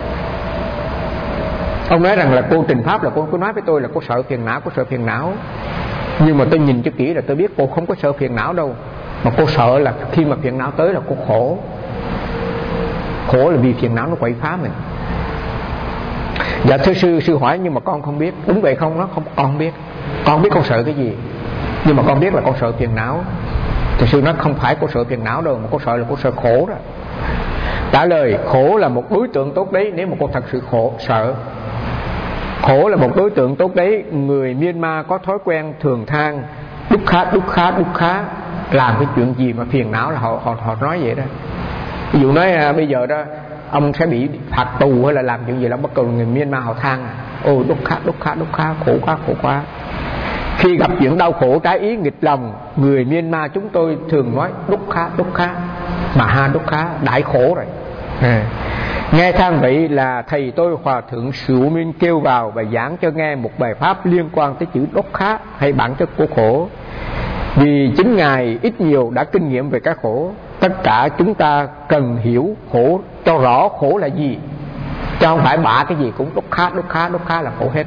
Ông nói rằng là cô trình pháp là cô có nói với tôi là cô sợ phiền não, cô sợ phiền não. Nhưng mà tôi nhìn cho kỹ là tôi biết cô không có sợ phiền não đâu. Mà cô sợ là khi mà phiền não tới là cô khổ. Khổ là vì phiền não nó quậy phá mình. Dạ thưa sư, sư hỏi nhưng mà con không biết. Đúng vậy không? Nó không, con không biết. Con biết con sợ cái gì, nhưng mà con biết là con sợ phiền não. Thì sư nói không phải con sợ phiền não đâu, mà con sợ là con sợ khổ đó. Trả lời: khổ là một đối tượng tốt đấy nếu mà con thật sự khổ sợ. Khổ là một đối tượng tốt đấy. Người Myanmar có thói quen thường than đúc khá đúc khá đúc khá. Làm cái chuyện gì mà phiền não là họ họ họ nói vậy đó. Ví dụ nói à, bây giờ đó ông sẽ bị phạt tù hay là làm chuyện gì đó, bắt đầu người Myanmar họ than: ô đúc khá đúc khá đúc khá, khổ quá khổ quá. Khi gặp chuyện đau khổ trái ý nghịch lòng, người Myanmar chúng tôi thường nói đúc khá đúc khá, mà ha đúc khá, đại khổ rồi. À. Nghe than vậy là thầy tôi Hòa thượng Sửu Minh kêu vào và giảng cho nghe một bài pháp liên quan tới chữ đốc khá hay bản chất của khổ. Vì chính Ngài ít nhiều đã kinh nghiệm về cái khổ. Tất cả chúng ta cần hiểu khổ cho rõ khổ là gì, chứ không phải bả cái gì cũng đốc khá đốc khá đốc khá là khổ hết.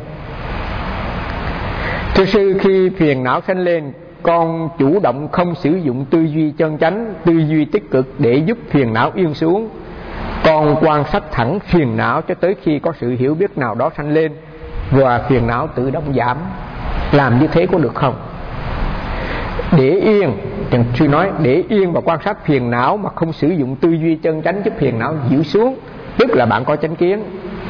Thưa sư, khi phiền não sanh lên, con chủ động không sử dụng tư duy chân chánh, tư duy tích cực để giúp phiền não yên xuống. Con quan sát thẳng phiền não cho tới khi có sự hiểu biết nào đó sanh lên và phiền não tự động giảm. Làm như thế có được không? Để yên, Trần sư nói, để yên và quan sát phiền não mà không sử dụng tư duy chân chánh giúp phiền não dịu xuống, tức là bạn có chánh kiến.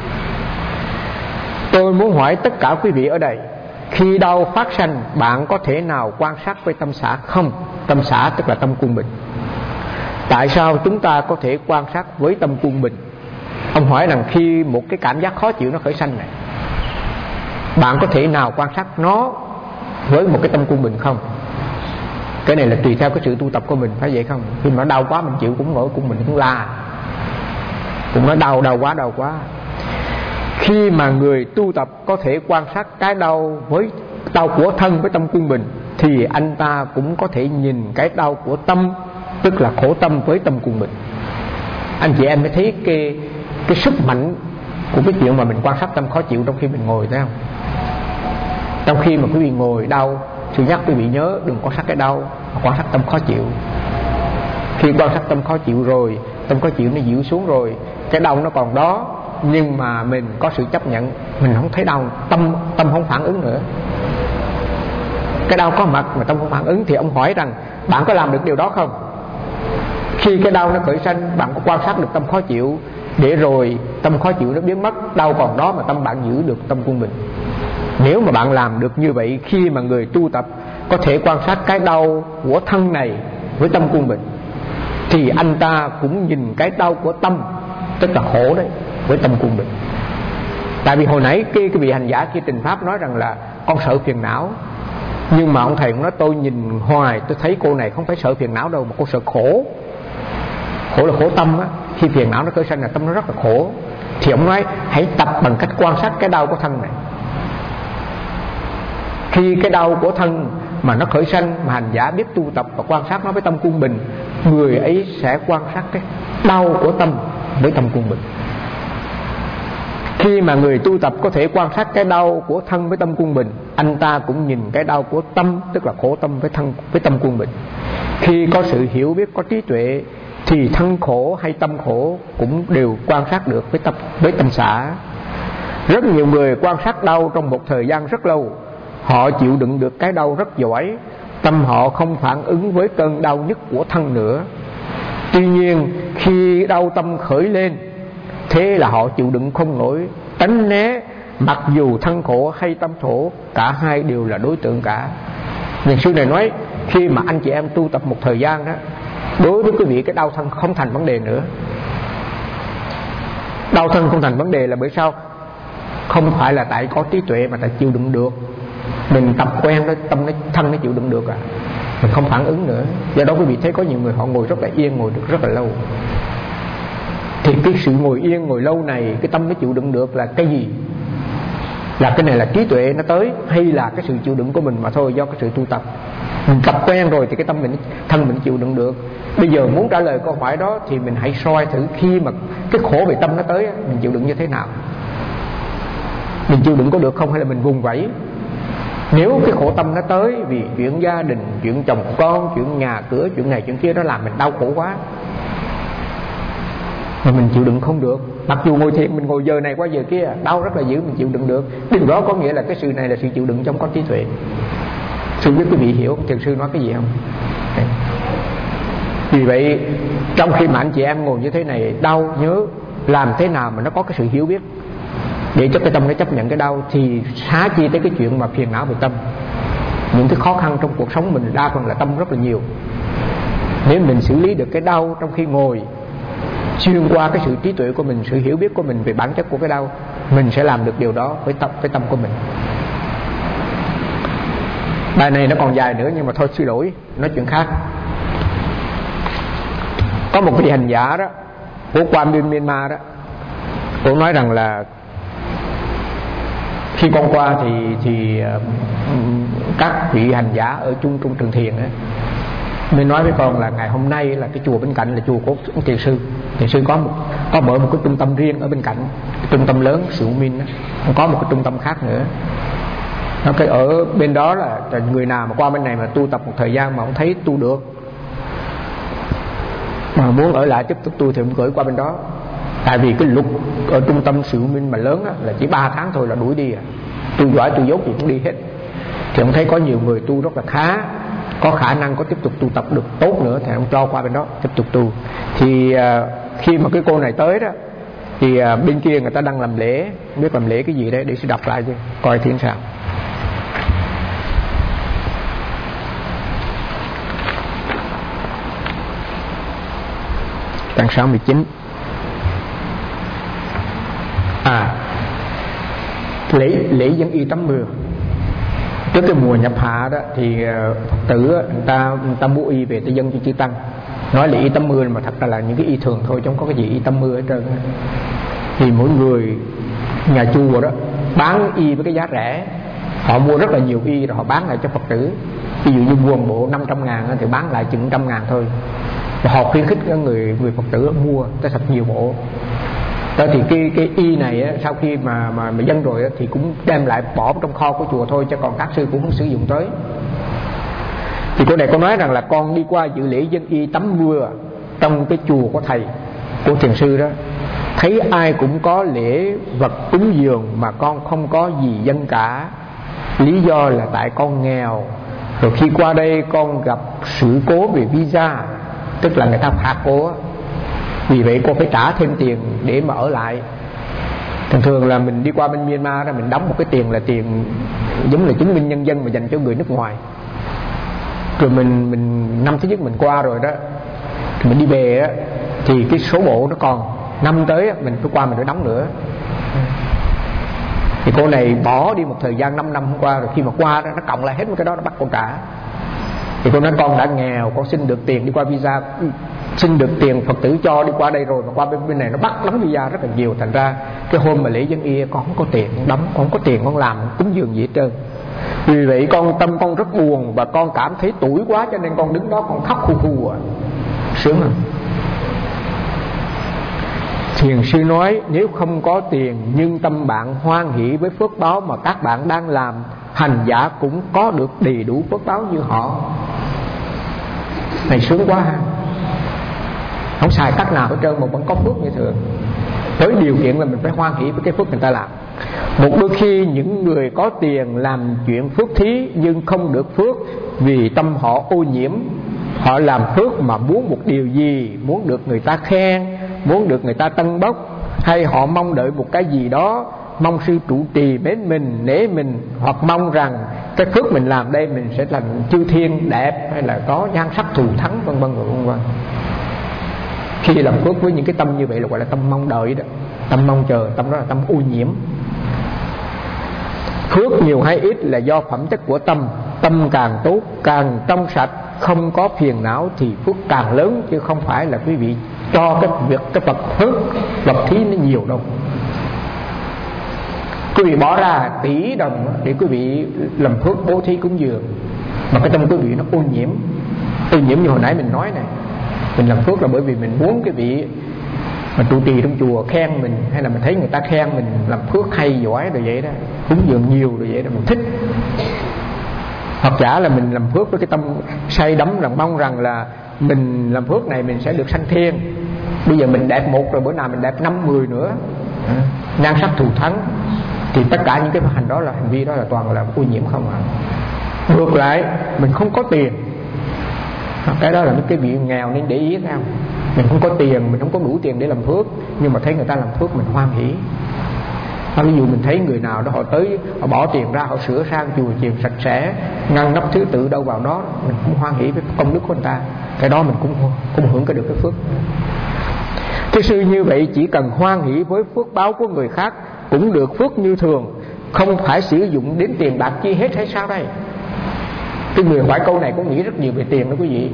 Tôi muốn hỏi tất cả quý vị ở đây, khi đau phát sanh, bạn có thể nào quan sát với tâm xả không? Tâm xả tức là tâm quân bình. Tại sao chúng ta có thể quan sát với tâm quân bình? Ông hỏi rằng khi một cái cảm giác khó chịu nó khởi sanh này, bạn có thể nào quan sát nó với một cái tâm quân bình không? Cái này là tùy theo cái sự tu tập của mình, phải vậy không? Khi mà đau quá mình chịu cũng nổi, cũng mình cũng la, cũng nói đau đau quá đau quá. Khi mà người tu tập có thể quan sát cái đau với đau của thân với tâm quân bình, thì anh ta cũng có thể nhìn cái đau của tâm, tức là khổ tâm với tâm quân bình. Anh chị em mới thấy cái, cái sức mạnh của cái chuyện mà mình quan sát tâm khó chịu trong khi mình ngồi, thấy không? Trong khi mà quý vị ngồi đau, sư nhắc quý vị nhớ đừng quan sát cái đau, mà quan sát tâm khó chịu. Khi quan sát tâm khó chịu rồi, tâm khó chịu nó dịu xuống rồi, cái đau nó còn đó, nhưng mà mình có sự chấp nhận, mình không thấy đau, tâm tâm không phản ứng nữa. Cái đau có mặt mà tâm không phản ứng. Thì ông hỏi rằng bạn có làm được điều đó không? Khi cái đau nó khởi sanh, bạn có quan sát được tâm khó chịu, để rồi tâm khó chịu nó biến mất, đau còn đó mà tâm bạn giữ được tâm quân bình. Nếu mà bạn làm được như vậy, khi mà người tu tập có thể quan sát cái đau của thân này với tâm quân bình, thì anh ta cũng nhìn cái đau của tâm, tức là khổ đấy, với tâm quân bình. Tại vì hồi nãy cái, cái vị hành giả kia trình pháp nói rằng là con sợ phiền não, nhưng mà ông thầy cũng nói tôi nhìn hoài tôi thấy cô này không phải sợ phiền não đâu, mà cô sợ khổ. Khổ là khổ tâm á. Khi phiền não nó khởi sanh là tâm nó rất là khổ. Thì ông nói hãy tập bằng cách quan sát cái đau của thân này. Khi cái đau của thân mà nó khởi sanh, mà hành giả biết tu tập và quan sát nó với tâm quân bình, người ấy sẽ quan sát cái đau của tâm với tâm quân bình. Khi mà người tu tập có thể quan sát cái đau của thân với tâm quân bình, anh ta cũng nhìn cái đau của tâm, tức là khổ tâm với thân với tâm quân bình. Khi có sự hiểu biết, có trí tuệ, thì thân khổ hay tâm khổ cũng đều quan sát được với tâm với tâm xả. Rất nhiều người quan sát đau trong một thời gian rất lâu, họ chịu đựng được cái đau rất giỏi, tâm họ không phản ứng với cơn đau nhức của thân nữa. Tuy nhiên khi đau tâm khởi lên, thế là họ chịu đựng không nổi, tránh né, mặc dù thân khổ hay tâm khổ, cả hai đều là đối tượng cả. Nên sư này nói khi mà anh chị em tu tập một thời gian đó, đối với quý vị cái đau thân không thành vấn đề nữa. Đau thân không thành vấn đề là bởi sao? Không phải là tại có trí tuệ mà tại chịu đựng được. Mình tập quen đó, tâm nó, thân nó chịu đựng được à, mình không phản ứng nữa. Do đó quý vị thấy có nhiều người họ ngồi rất là yên, ngồi được rất là lâu. Thì cái sự ngồi yên ngồi lâu này, cái tâm nó chịu đựng được là cái gì? Là cái này là trí tuệ nó tới, hay là cái sự chịu đựng của mình mà thôi, do cái sự tu tập. Mình tập quen rồi thì cái tâm mình, thân mình chịu đựng được. Bây giờ muốn trả lời câu hỏi đó thì mình hãy soi thử, khi mà cái khổ về tâm nó tới, mình chịu đựng như thế nào? Mình chịu đựng có được không, hay là mình vùng vẫy? Nếu cái khổ tâm nó tới vì chuyện gia đình, chuyện chồng con, chuyện nhà cửa, chuyện này chuyện kia, nó làm mình đau khổ quá mà mình chịu đựng không được, Mặc dù ngồi thiền mình ngồi giờ này qua giờ kia, đau rất là dữ, mình chịu đựng được. Điều đó có nghĩa là cái sự này là sự chịu đựng trong có trí tuệ. Sư biết quý vị hiểu thiền sư nói cái gì không? Vì vậy trong khi mà anh chị em ngồi như thế này đau, nhớ làm thế nào mà nó có cái sự hiểu biết để cho cái tâm nó chấp nhận cái đau, thì xá chi tới cái chuyện mà phiền não về tâm. Những cái khó khăn trong cuộc sống mình đa phần là tâm rất là nhiều. Nếu mình xử lý được cái đau trong khi ngồi, xuyên qua cái sự trí tuệ của mình, sự hiểu biết của mình về bản chất của cái đau, mình sẽ làm được điều đó với tâm, với tâm của mình. Bài này nó còn dài nữa nhưng mà thôi xin lỗi, nói chuyện khác. Có một vị hành giả đó của qua bên Myanmar đó, cô nói rằng là khi con qua thì thì các vị hành giả ở chung trung trường thiền ấy, mới nói với con là ngày hôm nay là cái chùa bên cạnh là chùa của thiền sư. Thiền sư có một có mở một cái trung tâm riêng ở bên cạnh, cái trung tâm lớn Sự Minh đó, không có một cái trung tâm khác nữa. Nó cái ở bên đó là người nào mà qua bên này mà tu tập một thời gian mà không thấy tu được, mà muốn ở lại tiếp tục tu thì cũng gửi qua bên đó. Tại vì cái luật ở trung tâm Sự Minh mà lớn á, là chỉ ba tháng thôi là đuổi đi à. Tu giỏi tu dốt gì cũng đi hết. Thì ông thấy có nhiều người tu rất là khá, có khả năng có tiếp tục tu tập được tốt nữa, thì ông cho qua bên đó tiếp tục tu. Thì à, khi mà cái cô này tới đó thì à, bên kia người ta đang làm lễ, không biết làm lễ cái gì đấy, để sẽ đọc lại chứ coi thiên sao. Tháng sáu mươi chín. À, lễ lễ dân y tắm mưa. Trước cái mùa nhập hạ đó thì Phật tử người ta người ta mua y về ta dâng cho chư tăng. Nói là y tắm mưa mà thật ra là những cái y thường thôi, chứ không có cái gì y tắm mưa hết trơn. Thì mỗi người nhà chùa đó bán y với cái giá rẻ, họ mua rất là nhiều y rồi họ bán lại cho Phật tử. Ví dụ như mua một bộ năm trăm ngàn thì bán lại chừng trăm ngàn thôi. Và họ khuyến khích người người Phật tử mua tới thật nhiều bộ. Đó thì cái cái y này á, sau khi mà mà mà dân rồi á, thì cũng đem lại bỏ trong kho của chùa thôi, chứ còn các sư cũng không sử dụng tới. Thì cô này có nói rằng là con đi qua dự lễ dân y tắm mưa trong cái chùa của thầy, của thiền sư đó, thấy ai cũng có lễ vật cúng dường mà con không có gì dâng cả. Lý do là tại con nghèo, rồi khi qua đây con gặp sự cố về visa, tức là người ta phạt cô á, vì vậy cô phải trả thêm tiền để mà ở lại. Thường thường là mình đi qua bên Myanmar đó, mình đóng một cái tiền là tiền giống là chứng minh nhân dân mà dành cho người nước ngoài. Rồi mình mình năm thứ nhất mình qua rồi đó, thì mình đi về á, thì cái số bộ nó còn năm tới á, mình phải qua mình phải đóng nữa. Thì cô này bỏ đi một thời gian năm năm hôm qua, rồi khi mà qua đó, nó cộng lại hết một cái đó, nó bắt cô trả. Thì cô nói con đã nghèo, con xin được tiền đi qua visa, xin được tiền Phật tử cho đi qua đây rồi, mà qua bên bên này nó bắt đóng visa rất là nhiều. Thành ra cái hôm mà lễ dân y con không có tiền con đóng, con không có tiền con làm cúng dường gì hết trơn. Vì vậy con tâm con rất buồn và con cảm thấy tủi quá, cho nên con đứng đó con khóc khu khu à. Sướng không? Thiền sư nói nếu không có tiền nhưng tâm bạn hoan hỷ với phước báo mà các bạn đang làm, hành giả cũng có được đầy đủ phước báo như họ. Này sướng quá ha. Không xài cách nào hết trơn mà vẫn có phước như thường. Với điều kiện là mình phải hoan hỷ với cái phước người ta làm. Một đôi khi những người có tiền làm chuyện phước thí nhưng không được phước vì tâm họ ô nhiễm. Họ làm phước mà muốn một điều gì, muốn được người ta khen, muốn được người ta tân bốc, hay họ mong đợi một cái gì đó, mong sư trụ trì mến mình, nể mình, hoặc mong rằng cái phước mình làm đây mình sẽ thành chư thiên đẹp, hay là có nhan sắc thù thắng, vân vân vân vân. Khi làm phước với những cái tâm như vậy là gọi là tâm mong đợi đó, tâm mong chờ, tâm đó là tâm ô nhiễm. Phước nhiều hay ít là do phẩm chất của tâm. Tâm càng tốt, càng trong sạch, không có phiền não thì phước càng lớn, chứ không phải là quý vị cho cái việc cái vật phước vật thí nó nhiều đâu. Quý vị bỏ ra tỷ đồng để quý vị làm phước bố thí cúng dường, mà cái tâm quý vị nó ô nhiễm. Ô nhiễm như hồi nãy mình nói này, mình làm phước là bởi vì mình muốn cái vị mà trụ trì trong chùa khen mình, hay là mình thấy người ta khen mình làm phước hay giỏi rồi vậy đó, cúng dường nhiều rồi vậy đó, mình thích. Hoặc giả là mình làm phước với cái tâm say đắm rằng mong rằng là mình làm phước này mình sẽ được sanh thiên, Bây giờ mình đẹp một rồi bữa nào mình đẹp năm mười nữa, nhan sắc thù thắng, thì tất cả những cái hành đó là hành vi đó là toàn là ô nhiễm không ạ. Ngược lại mình không có tiền, cái đó là những cái vị nghèo nên để ý theo. Mình không có tiền, mình không có đủ tiền để làm phước, nhưng mà thấy người ta làm phước mình hoan hỷ. Ví dụ mình thấy người nào đó họ tới, họ bỏ tiền ra, họ sửa sang chùa chiền sạch sẽ, ngăn nắp thứ tự đâu vào đó, mình cũng hoan hỷ với công đức của người ta, cái đó mình cũng cũng hưởng cái được cái phước. Thế sư như vậy chỉ cần hoan hỷ với phước báo của người khác cũng được phước như thường, không phải sử dụng đến tiền bạc chi hết hay sao đây? Cái người hỏi câu này có nghĩ rất nhiều về tiền đó quý vị.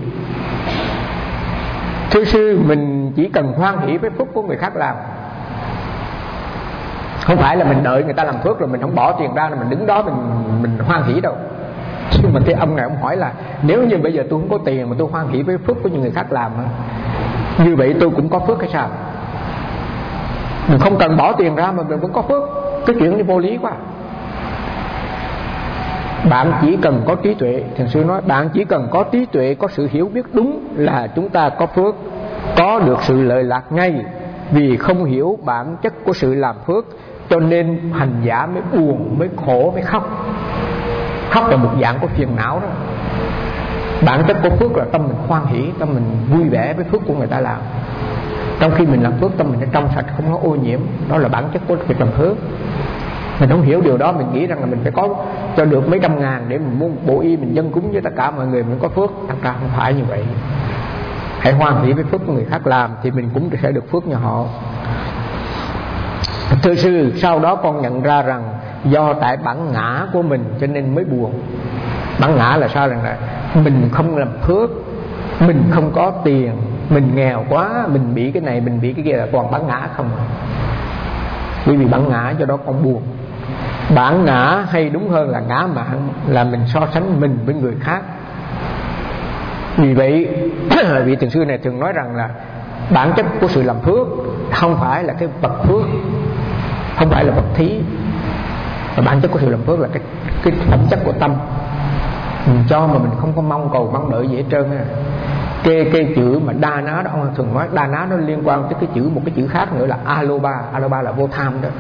Thưa sư, mình chỉ cần hoan hỷ với phước của người khác làm, không phải là mình đợi người ta làm phước rồi mình không bỏ tiền ra là mình đứng đó mình mình hoan hỷ đâu. Nhưng mà cái ông này ông hỏi là nếu như bây giờ tôi không có tiền mà tôi hoan hỷ với phước của những người khác làm, như vậy tôi cũng có phước hay sao? Mình không cần bỏ tiền ra mà mình vẫn có phước. Cái chuyện này vô lý quá. Bạn chỉ cần có trí tuệ, thiền sư nói bạn chỉ cần có trí tuệ, có sự hiểu biết đúng là chúng ta có phước, có được sự lợi lạc ngay. Vì không hiểu bản chất của sự làm phước cho nên hành giả mới buồn, mới khổ, mới khóc. Khóc là một dạng của phiền não đó. Bản chất của phước là tâm mình hoan hỷ, tâm mình vui vẻ với phước của người ta làm. Trong khi mình làm phước tâm mình nó trong sạch, không có ô nhiễm. Đó là bản chất của việc làm phước. Mình không hiểu điều đó, mình nghĩ rằng là mình phải có cho được mấy trăm ngàn để mình mua bộ y mình dâng cúng với tất cả mọi người mình có phước. Thật ra không phải như vậy. Hãy hoan hỷ với phước của người khác làm thì mình cũng sẽ được phước như họ. Thưa sư, sau đó con nhận ra rằng do tại bản ngã của mình cho nên mới buồn. Bản ngã là sao? Rằng là mình không làm phước, mình không có tiền, mình nghèo quá, mình bị cái này, mình bị cái kia, là toàn bản ngã không. Bởi vì bản ngã do đó con buồn. Bản ngã hay đúng hơn là ngã mạn, là mình so sánh mình với người khác. Vì vậy vị thiền sư này thường nói rằng là bản chất của sự làm phước không phải là cái vật phước, không phải là vật thí, mà bản chất của sự làm phước là cái, cái phẩm chất của tâm. Mình cho mà mình không có mong cầu mong đợi gì hết trơn á. Cái, cái chữ mà đa ná đó, ông thường nói đa ná nó liên quan tới cái chữ, một cái chữ khác nữa là aloba. Aloba là vô tham đó.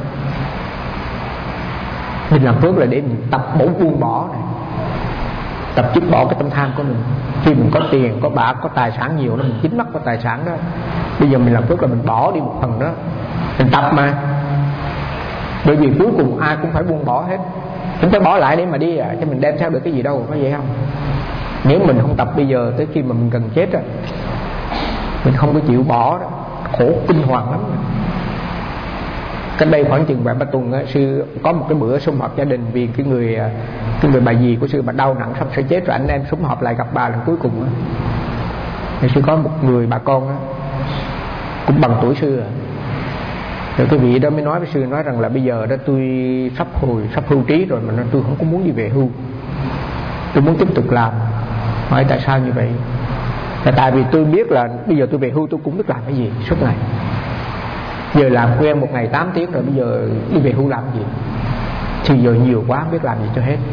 Mình làm phước là để mình tập bổ buông bỏ này, tập dứt bỏ cái tâm tham của mình. Khi mình có tiền, có bạc, có tài sản nhiều đó, mình dính mắc vào tài sản đó. Bây giờ mình làm phước là mình bỏ đi một phần đó. Mình tập mà. Bởi vì cuối cùng ai cũng phải buông bỏ hết. Chúng ta bỏ lại để mà đi à, chứ mình đem theo được cái gì đâu, có vậy không? Nếu mình không tập bây giờ, tới khi mà mình gần chết á, mình không có chịu bỏ đó, khổ kinh hoàng lắm. Cách đây khoảng chừng vài ba tuần á, sư có một cái bữa sum họp gia đình vì cái người cái người bà dì của sư bà đau nặng sắp sẽ chết rồi, anh em sum họp lại gặp bà lần cuối cùng á. Thì sư có một người bà con á, cũng bằng tuổi sư à. Rồi cái vị đó mới nói với sư, nói rằng là bây giờ đó tôi sắp hồi sắp hưu trí rồi, mà tôi không có muốn đi về hưu, tôi muốn tiếp tục làm. Hỏi tại sao như vậy? Là tại vì tôi biết là bây giờ tôi về hưu tôi cũng biết làm cái gì suốt ngày. Giờ làm quen một ngày tám tiếng rồi, bây giờ đi về hưu làm cái gì? Thì giờ nhiều quá không biết làm gì cho hết.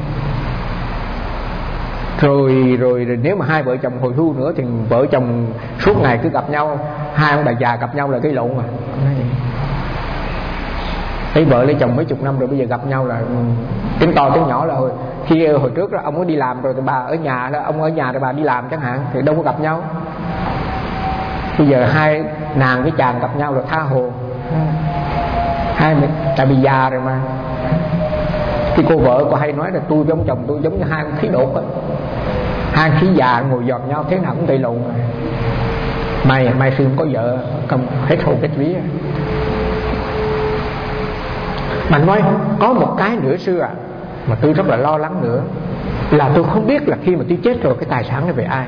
Rồi, rồi rồi nếu mà hai vợ chồng hồi hưu nữa thì vợ chồng suốt ngày cứ gặp nhau, hai ông bà già gặp nhau là cái lộn mà. Thấy vợ lấy chồng mấy chục năm rồi, bây giờ gặp nhau là tiếng to tiếng nhỏ. Là hồi khi hồi trước đó, ông có đi làm rồi thì bà ở nhà đó, ông ở nhà rồi bà đi làm chẳng hạn, thì đâu có gặp nhau. Bây giờ hai nàng với chàng gặp nhau là tha hồ. Hai mình tại vì già rồi mà. Cái cô vợ có hay nói là tôi với ông chồng tôi giống như hai khí đột á, hai khí già ngồi dòm nhau thế nào cũng gây lộn. Mày mày sư có vợ không hết hồn hết vía. Mà nói có một cái nữa sư à, mà tôi rất là lo lắng nữa, là tôi không biết là khi mà tôi chết rồi cái tài sản này về ai.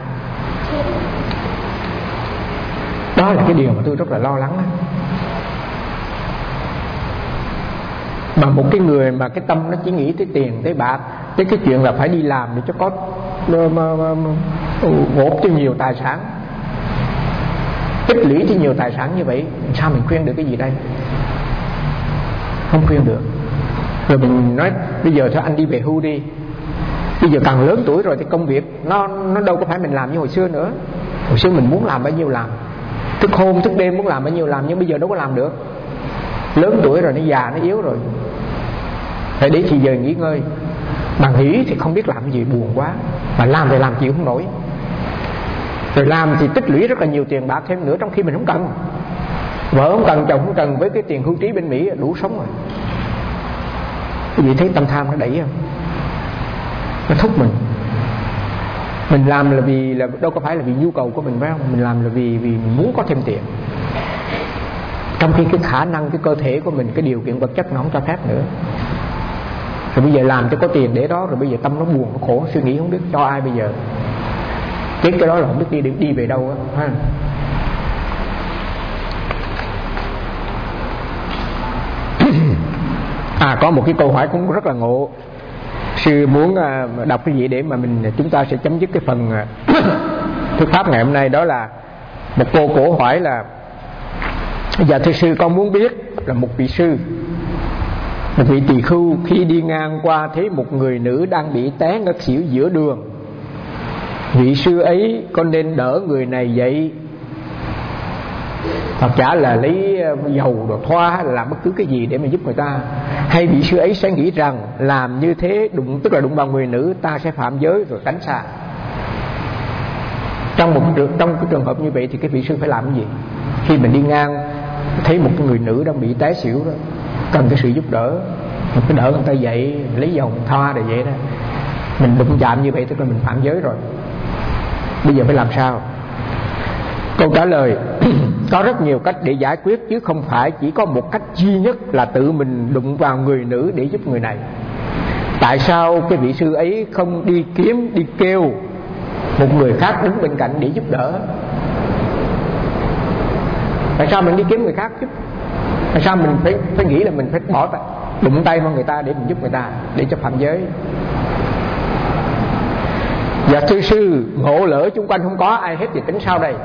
Đó là cái điều mà tôi rất là lo lắng đó. Mà một cái người mà cái tâm nó chỉ nghĩ tới tiền, tới bạc, tới cái chuyện là phải đi làm để cho có gộp cho nhiều tài sản, tích lũy cho nhiều tài sản như vậy, sao mình khuyên được cái gì đây? Không khuyên được. Rồi mình nói bây giờ thôi anh đi về hưu đi. Bây giờ càng lớn tuổi rồi thì công việc nó nó đâu có phải mình làm như hồi xưa nữa. Hồi xưa mình muốn làm bao nhiêu làm. thức hôm thức đêm muốn làm bao nhiêu làm, nhưng bây giờ đâu có làm được. Lớn tuổi rồi, nó già nó yếu rồi, phải để thì giờ nghỉ ngơi. Mà nghỉ thì không biết làm gì, buồn quá. Mà làm thì làm chịu không nổi. Rồi làm thì tích lũy rất là nhiều tiền bạc thêm nữa, trong khi mình không cần. Vợ không cần, chồng không cần, với cái tiền hưu trí bên Mỹ đủ sống rồi. Quý vị thấy tâm tham nó đẩy không? Nó thúc mình. Mình làm là vì là đâu có phải là vì nhu cầu của mình, phải không? Mình làm là vì vì mình muốn có thêm tiền. Trong khi cái khả năng, cái cơ thể của mình, cái điều kiện vật chất nó không cho phép nữa. Rồi bây giờ làm cho có tiền để đó, rồi bây giờ tâm nó buồn, nó khổ, suy nghĩ không biết cho ai bây giờ. Cái cái đó là không biết đi đi về đâu á. À, có một cái câu hỏi cũng rất là ngộ. Sư muốn đọc cái gì để mà mình chúng ta sẽ chấm dứt cái phần thuyết pháp ngày hôm nay. Đó là một cô cổ hỏi là: dạ thưa sư, con muốn biết là một vị sư, một vị tỳ khưu khi đi ngang qua thấy một người nữ đang bị té ngất xỉu giữa đường, vị sư ấy có nên đỡ người này dậy, hoặc chả là lấy dầu đồ thoa hay là làm bất cứ cái gì để mà giúp người ta, hay vị sư ấy sẽ nghĩ rằng làm như thế đụng, tức là đụng vào người nữ, ta sẽ phạm giới rồi tránh xa. Trong một trong cái trường hợp như vậy thì cái vị sư phải làm cái gì? Khi mình đi ngang thấy một người nữ đang bị té xỉu đó, cần cái sự giúp đỡ, mình phải đỡ người ta dậy, lấy dầu thoa để vậy đó. Mình đụng chạm như vậy tức là mình phạm giới rồi. Bây giờ phải làm sao? Câu trả lời: có rất nhiều cách để giải quyết, chứ không phải chỉ có một cách duy nhất là tự mình đụng vào người nữ để giúp người này. Tại sao cái vị sư ấy không đi kiếm, đi kêu một người khác đứng bên cạnh để giúp đỡ? Tại sao mình đi kiếm người khác giúp? Tại sao mình phải, phải nghĩ là mình phải bỏ tay, đụng tay vào người ta để mình giúp người ta, để cho phạm giới? Dạ thưa sư, ngộ lỡ chung quanh không có ai hết thì tính sao đây?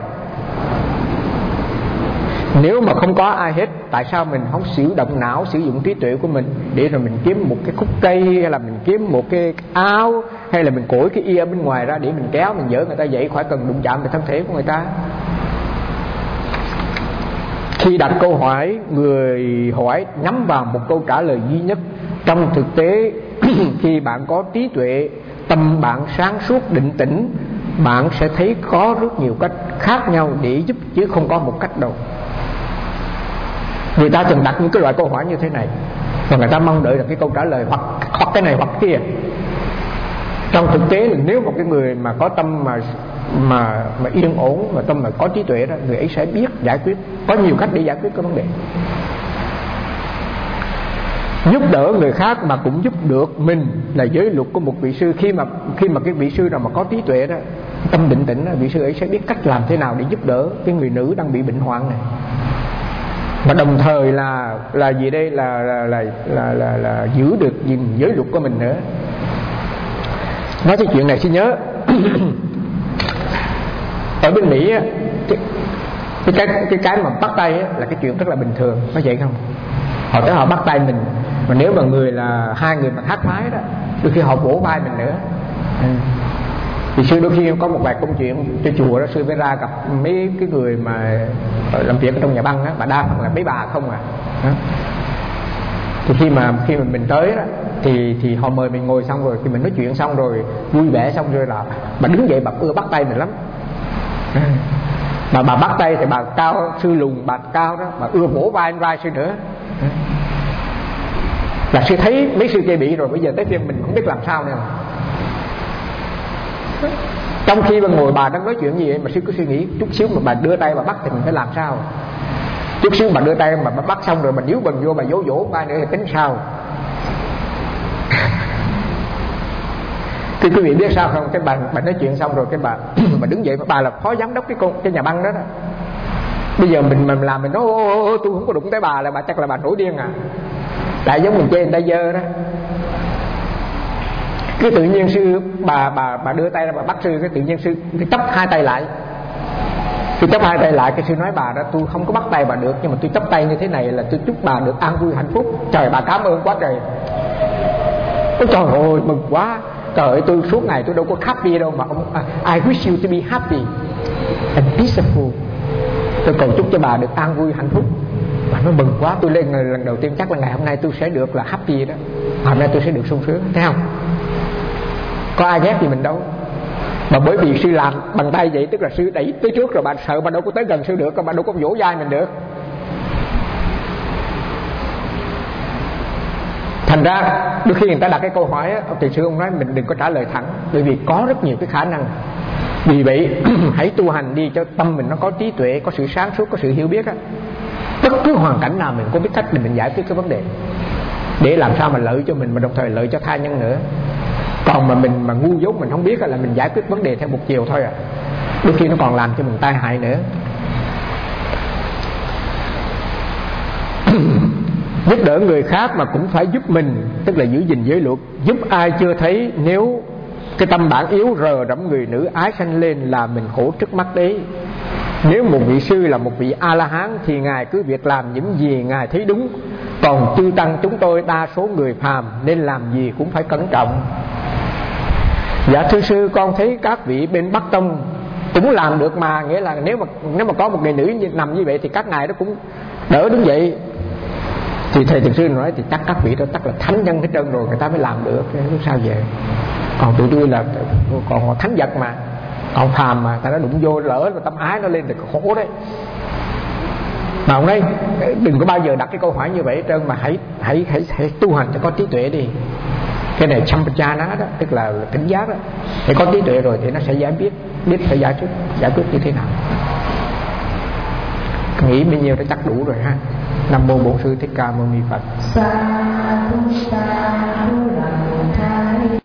Nếu mà không có ai hết, tại sao mình không sử động não, sử dụng trí tuệ của mình để rồi mình kiếm một cái khúc cây, hay là mình kiếm một cái áo, hay là mình cổi cái y ở bên ngoài ra để mình kéo, mình dỡ người ta dậy khỏi cần đụng chạm về thân thể của người ta? Khi đặt câu hỏi, người hỏi nhắm vào một câu trả lời duy nhất. Trong thực tế, khi bạn có trí tuệ, tâm bạn sáng suốt định tĩnh, bạn sẽ thấy có rất nhiều cách khác nhau để giúp, chứ không có một cách đâu. Người ta thường đặt những cái loại câu hỏi như thế này, và người ta mong đợi là cái câu trả lời hoặc hoặc cái này hoặc kia. Trong thực tế là nếu một cái người mà có tâm mà mà mà yên ổn, mà tâm mà có trí tuệ đó, người ấy sẽ biết giải quyết. Có nhiều cách để giải quyết cái vấn đề. Giúp đỡ người khác mà cũng giúp được mình là giới luật của một vị sư. Khi mà khi mà cái vị sư nào mà có trí tuệ đó, tâm định tĩnh đó, vị sư ấy sẽ biết cách làm thế nào để giúp đỡ cái người nữ đang bị bệnh hoạn này. Và đồng thời là là gì đây là là là là, là, là giữ được gìn giới luật của mình nữa. Nói cái chuyện này xin nhớ ở bên Mỹ á, cái cái cái cái, cái mà bắt tay á, là cái chuyện rất là bình thường, có vậy không? Họ tới họ bắt tay mình, mà nếu mà người là hai người mà hát mái đó, đôi khi họ vỗ vai mình nữa. Ừ. Thì sư đôi khi có một vài câu chuyện cho chùa đó, sư phải ra gặp mấy cái người mà làm việc ở trong nhà băng á, mà đa phần là mấy bà không à. Đó. Thì khi mà khi mà mình tới đó, thì thì họ mời mình ngồi xong rồi, khi mình nói chuyện xong rồi vui vẻ xong rồi là bà đứng dậy bà ưa bắt tay mình lắm. Mà bà bắt tay thì bà cao, sư lùn bà cao đó, bà ưa vỗ vai anh vai sư nữa. Là sư thấy mấy sư kia bị rồi, bây giờ tới phiên mình không biết làm sao nữa. Trong khi bà ngồi bà đang nói chuyện gì ấy, mà sư cứ suy nghĩ chút xíu mà bà đưa tay bà bắt thì mình phải làm sao? Chút xíu bà đưa tay mà bà bắt xong rồi bà níu bần vô bà vỗ vỗ vai nữa thì tính sao? Thì quý vị biết sao không? Cái bà, bà nói chuyện xong rồi cái bà bà đứng dậy, bà là phó giám đốc cái con cái nhà băng đó đó. Bây giờ mình mình làm mình nói ô, ô, ô, tôi không có đụng tới bà là bà chắc là bà nổi điên à. Tại giống mình chê người ta dơ đó. Cái tự nhiên sư bà bà bà đưa tay ra bà bắt sư, cái tự nhiên sư cái chắp hai tay lại. Sư chắp hai tay lại, cái sư nói bà đó, tôi không có bắt tay bà được, nhưng mà tôi chắp tay như thế này là tôi chúc bà được an vui hạnh phúc. Trời, bà cảm ơn quá trời. Ôi trời ơi, mừng quá. Trời ơi, tôi suốt ngày tôi đâu có happy đâu mà ông, I wish you to be happy and peaceful. tôi cầu chúc cho bà được an vui hạnh phúc. Bà nói mừng quá, tôi lên lần đầu tiên chắc là ngày hôm nay tôi sẽ được là happy đó, hôm nay tôi sẽ được sung sướng, thấy không? Có ai ghét gì mình đâu. Mà bởi vì sư làm bằng tay vậy, tức là sư đẩy tới trước rồi, bạn sợ bạn đâu có tới gần sư được, bạn đâu có vỗ vai mình được. Thành ra đôi khi người ta đặt cái câu hỏi á, thì sư ông nói mình đừng có trả lời thẳng, bởi vì có rất nhiều cái khả năng. Vì vậy hãy tu hành đi cho tâm mình nó có trí tuệ, có sự sáng suốt, có sự hiểu biết á. Bất cứ hoàn cảnh nào mình có biết cách để mình giải quyết cái vấn đề, để làm sao mà lợi cho mình mà đồng thời lợi cho tha nhân nữa. Còn mà mình mà ngu dốt mình không biết là mình giải quyết vấn đề theo một chiều thôi à, đôi khi nó còn làm cho mình tai hại nữa. Giúp đỡ người khác mà cũng phải giúp mình, tức là giữ gìn giới luật. Giúp ai chưa thấy, nếu cái tâm bản yếu rờ rẫm người nữ ái sanh lên là mình khổ trước mắt đấy. Nếu một vị sư là một vị A-la-hán thì ngài cứ việc làm những gì ngài thấy đúng. Còn chư tăng chúng tôi đa số người phàm, nên làm gì cũng phải cẩn trọng. Dạ thưa sư, con thấy các vị bên Bắc Tông cũng làm được mà, nghĩa là nếu mà nếu mà có một người nữ nằm như vậy thì các ngài đó cũng đỡ đứng vậy. Thì thầy thiền sư nói thì chắc các vị đó chắc là thánh nhân hết trơn rồi, người ta mới làm được, lúc sao về. Còn tụi tôi là còn thánh vật mà, còn phàm mà, ta nó đụng vô lỡ mà tâm ái nó lên thì khổ đấy. Mà ông ấy đừng có bao giờ đặt cái câu hỏi như vậy hết trơn, mà hãy hãy hãy, hãy tu hành cho có trí tuệ đi. Cái này sampajana đó, tức là tỉnh giác đó. Thì có trí tuệ rồi thì nó sẽ giải biết, biết phải giải quyết giải quyết như thế nào. Nghĩ bao nhiêu đã chắc đủ rồi ha. Nam mô Bổn Sư Thích Ca Mâu Ni Phật.